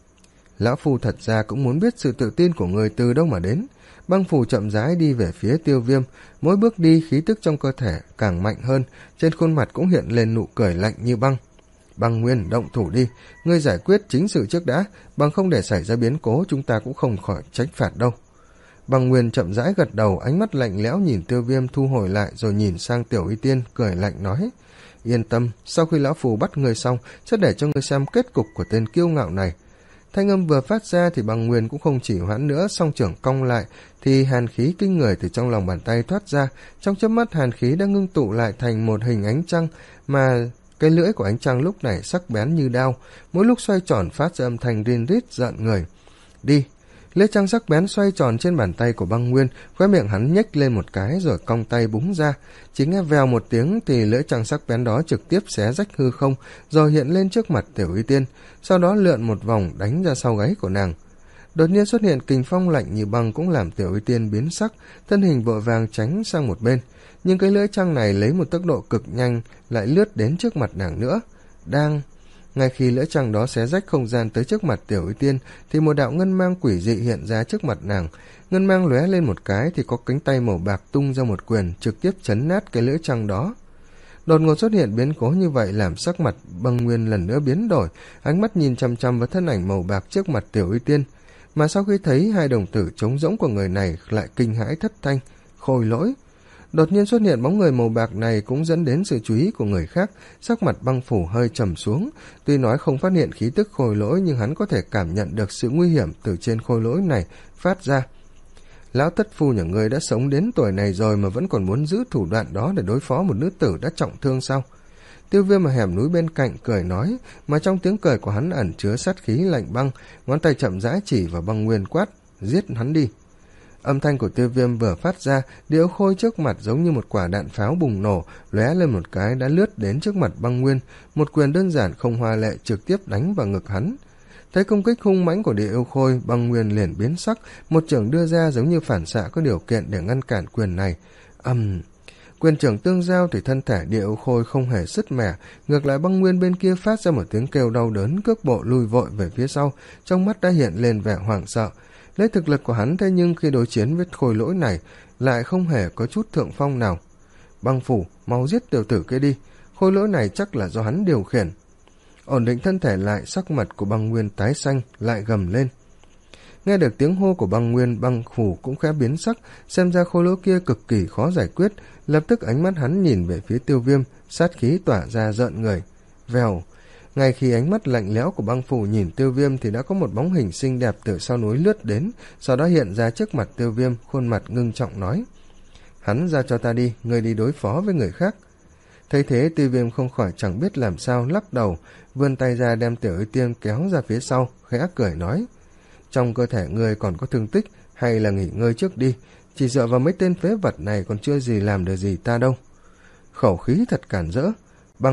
Lão Phu thật ra cũng muốn biết sự tự tin của người từ đâu mà đến. Băng Phủ chậm rãi đi về phía Tiêu Viêm, mỗi bước đi khí tức trong cơ thể càng mạnh hơn, trên khuôn mặt cũng hiện lên nụ cười lạnh như băng. Băng Nguyên, động thủ đi, ngươi giải quyết chính sự trước đã, bằng không để xảy ra biến cố chúng ta cũng không khỏi trách phạt đâu. Băng Nguyên chậm rãi gật đầu, ánh mắt lạnh lẽo nhìn Tiêu Viêm thu hồi lại rồi nhìn sang Tiểu Y Tiên, cười lạnh nói. Yên tâm, sau khi lão phù bắt ngươi xong, sẽ để cho ngươi xem kết cục của tên kiêu ngạo này. Thanh âm vừa phát ra thì Băng Nguyên cũng không chỉ hoãn nữa, song trưởng cong lại thì hàn khí kinh người từ trong lòng bàn tay thoát ra, trong chớp mắt hàn khí đã ngưng tụ lại thành một hình ánh trăng, mà cái lưỡi của ánh trăng lúc này sắc bén như đao, mỗi lúc xoay tròn phát ra âm thanh rin rít rợn người. Đi! Lưỡi trăng sắc bén xoay tròn trên bàn tay của Băng Nguyên, khóe miệng hắn nhếch lên một cái rồi cong tay búng ra, chỉ nghe vèo một tiếng thì lưỡi trăng sắc bén đó trực tiếp xé rách hư không, rồi hiện lên trước mặt Tiểu Y Tiên, sau đó lượn một vòng đánh ra sau gáy của nàng. Đột nhiên xuất hiện kình phong lạnh như băng cũng làm Tiểu Y Tiên biến sắc, thân hình vội vàng tránh sang một bên, nhưng cái lưỡi trăng này lấy một tốc độ cực nhanh lại lướt đến trước mặt nàng nữa. Đang Ngay khi lưỡi trăng đó xé rách không gian tới trước mặt Tiểu Y Tiên thì một đạo ngân mang quỷ dị hiện ra trước mặt nàng. Ngân mang lóe lên một cái thì có cánh tay màu bạc tung ra một quyền trực tiếp chấn nát cái lưỡi trăng đó. Đột ngột xuất hiện biến cố như vậy làm sắc mặt Băng Nguyên lần nữa biến đổi, ánh mắt nhìn chăm chăm vào thân ảnh màu bạc trước mặt Tiểu Y Tiên, mà sau khi thấy hai đồng tử trống rỗng của người này lại kinh hãi thất thanh. Khôi Lỗi! Đột nhiên xuất hiện bóng người màu bạc này cũng dẫn đến sự chú ý của người khác, sắc mặt Băng Phủ hơi trầm xuống. Tuy nói không phát hiện khí tức Khôi Lỗi nhưng hắn có thể cảm nhận được sự nguy hiểm từ trên Khôi Lỗi này phát ra. Lão thất phu nhà ngươi đã sống đến tuổi này rồi mà vẫn còn muốn giữ thủ đoạn đó để đối phó một nữ tử đã trọng thương sao? Tiêu Viêm ở hẻm núi bên cạnh cười nói, mà trong tiếng cười của hắn ẩn chứa sát khí lạnh băng, ngón tay chậm rãi chỉ vào Băng Nguyên quát, giết hắn đi. Âm thanh của Tiêu Viêm vừa phát ra, điệu khôi trước mặt giống như một quả đạn pháo bùng nổ, lóe lên một cái đã lướt đến trước mặt Băng Nguyên, một quyền đơn giản không hoa lệ trực tiếp đánh vào ngực hắn. Thấy công kích hung mãnh của Địa Yêu Khôi, Băng Nguyên liền biến sắc, một chưởng đưa ra giống như phản xạ có điều kiện để ngăn cản quyền này. Ầm, um, quyền chưởng tương giao thì thân thể Địa Yêu Khôi không hề sứt mẻ, ngược lại Băng Nguyên bên kia phát ra một tiếng kêu đau đớn, cước bộ lùi vội về phía sau, trong mắt đã hiện lên vẻ hoảng sợ. Lấy thực lực của hắn thế nhưng khi đối chiến với Khôi Lỗi này lại không hề có chút thượng phong nào. Băng Phủ, mau giết tiểu tử kia đi, Khôi Lỗi này chắc là do hắn điều khiển. Ổn định thân thể lại, sắc mặt của Băng Nguyên tái xanh, lại gầm lên. Nghe được tiếng hô của Băng Nguyên, Băng Phủ cũng khẽ biến sắc, xem ra Khôi Lỗi kia cực kỳ khó giải quyết, lập tức ánh mắt hắn nhìn về phía Tiêu Viêm, sát khí tỏa ra rợn người. Vèo, ngay khi ánh mắt lạnh lẽo của Băng Phủ nhìn Tiêu Viêm thì đã có một bóng hình xinh đẹp từ sau núi lướt đến, sau đó hiện ra trước mặt Tiêu Viêm, khuôn mặt ngưng trọng nói. Hắn ra cho ta đi, ngươi đi đối phó với người khác. Thấy thế Tiêu Viêm không khỏi chẳng biết làm sao, lắc đầu, vươn tay ra đem Tiểu Y Tiên kéo ra phía sau, khẽ cười nói. Trong cơ thể ngươi còn có thương tích, hay là nghỉ ngơi trước đi, chỉ dựa vào mấy tên phế vật này còn chưa gì làm được gì ta đâu. Khẩu khí thật cản rỡ. Băng Hạc,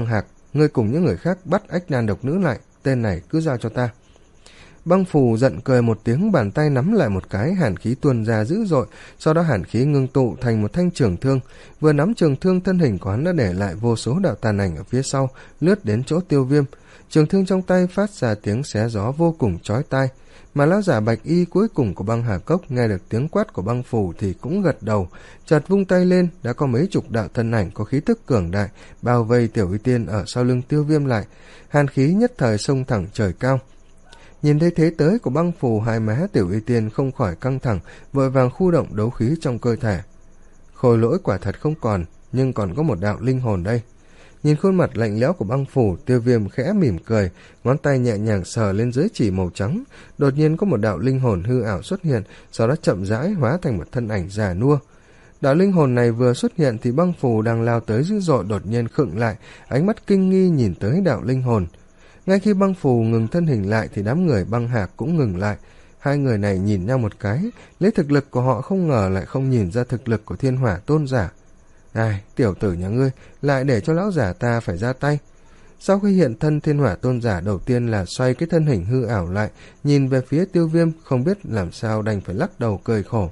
ngươi cùng những người khác bắt ách nan độc nữ lại, tên này cứ giao cho ta. Băng Phù giận cười một tiếng, bàn tay nắm lại một cái, hàn khí tuôn ra dữ dội, sau đó hàn khí ngưng tụ thành một thanh trường thương. Vừa nắm trường thương, thân hình của hắn đã để lại vô số đạo tàn ảnh ở phía sau, lướt đến chỗ Tiêu Viêm. Trường thương trong tay phát ra tiếng xé gió vô cùng chói tai, mà lão giả bạch y cuối cùng của Băng Hà Cốc nghe được tiếng quát của Băng Phù thì cũng gật đầu, chợt vung tay lên, đã có mấy chục đạo thân ảnh có khí tức cường đại bao vây Tiểu Y Tiên ở sau lưng Tiêu Viêm lại, hàn khí nhất thời xông thẳng trời cao. Nhìn thấy thế tới của Băng Phù, hai má Tiểu Y Tiên không khỏi căng thẳng, vội vàng khu động đấu khí trong cơ thể. Khôi lỗi quả thật không còn, nhưng còn có một đạo linh hồn đây. Nhìn khuôn mặt lạnh lẽo của Băng Phù, Tiêu Viêm khẽ mỉm cười, ngón tay nhẹ nhàng sờ lên giới chỉ màu trắng, đột nhiên có một đạo linh hồn hư ảo xuất hiện, sau đó chậm rãi hóa thành một thân ảnh già nua. Đạo linh hồn này vừa xuất hiện thì Băng Phù đang lao tới dữ dội đột nhiên khựng lại, ánh mắt kinh nghi nhìn tới đạo linh hồn. Ngay khi Băng Phù ngừng thân hình lại thì đám người Băng Hạc cũng ngừng lại. Hai người này nhìn nhau một cái, lấy thực lực của họ không ngờ lại không nhìn ra thực lực của Thiên Hỏa Tôn giả. Ai, tiểu tử nhà ngươi, lại để cho lão giả ta phải ra tay. Sau khi hiện thân, Thiên Hỏa Tôn giả đầu tiên là xoay cái thân hình hư ảo lại, nhìn về phía Tiêu Viêm, không biết làm sao đành phải lắc đầu cười khổ.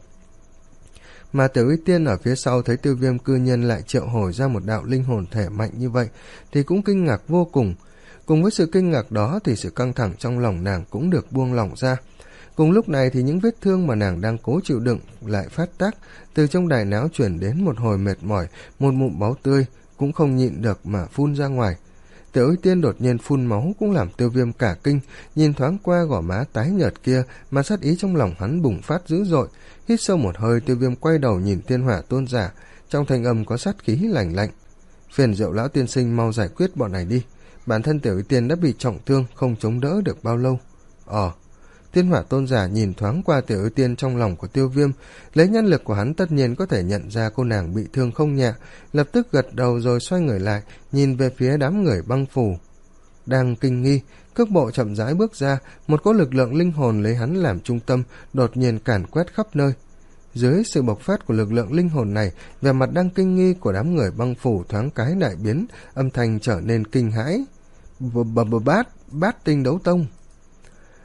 Mà Tiểu Y Tiên ở phía sau thấy Tiêu Viêm cư nhiên lại triệu hồi ra một đạo linh hồn thể mạnh như vậy, thì cũng kinh ngạc vô cùng. Cùng với sự kinh ngạc đó thì sự căng thẳng trong lòng nàng cũng được buông lỏng ra. Cùng lúc này thì những vết thương mà nàng đang cố chịu đựng lại phát tác, từ trong đài não chuyển đến một hồi mệt mỏi, một ngụm máu tươi cũng không nhịn được mà phun ra ngoài. Tiểu Y Tiên đột nhiên phun máu cũng làm Tiêu Viêm cả kinh, nhìn thoáng qua gò má tái nhợt kia mà sát ý trong lòng hắn bùng phát dữ dội. Hít sâu một hơi, Tiêu Viêm quay đầu nhìn Thiên Hỏa Tôn giả, trong thanh âm có sát khí lạnh lạnh. Phiền Diệu lão tiên sinh mau giải quyết bọn này đi, bản thân Tiểu Y Tiên đã bị trọng thương, không chống đỡ được bao lâu. Ờ Thiên Hỏa Tôn giả nhìn thoáng qua Tiểu Y Tiên trong lòng của Tiêu Viêm, lấy nhân lực của hắn tất nhiên có thể nhận ra cô nàng bị thương không nhẹ, lập tức gật đầu rồi xoay người lại, nhìn về phía đám người Băng Phù. Đang kinh nghi, cước bộ chậm rãi bước ra, một cỗ lực lượng linh hồn lấy hắn làm trung tâm, đột nhiên càn quét khắp nơi. Dưới sự bộc phát của lực lượng linh hồn này, vẻ mặt đang kinh nghi của đám người Băng Phù thoáng cái đại biến, âm thanh trở nên kinh hãi. Bát, bát tinh đấu tông.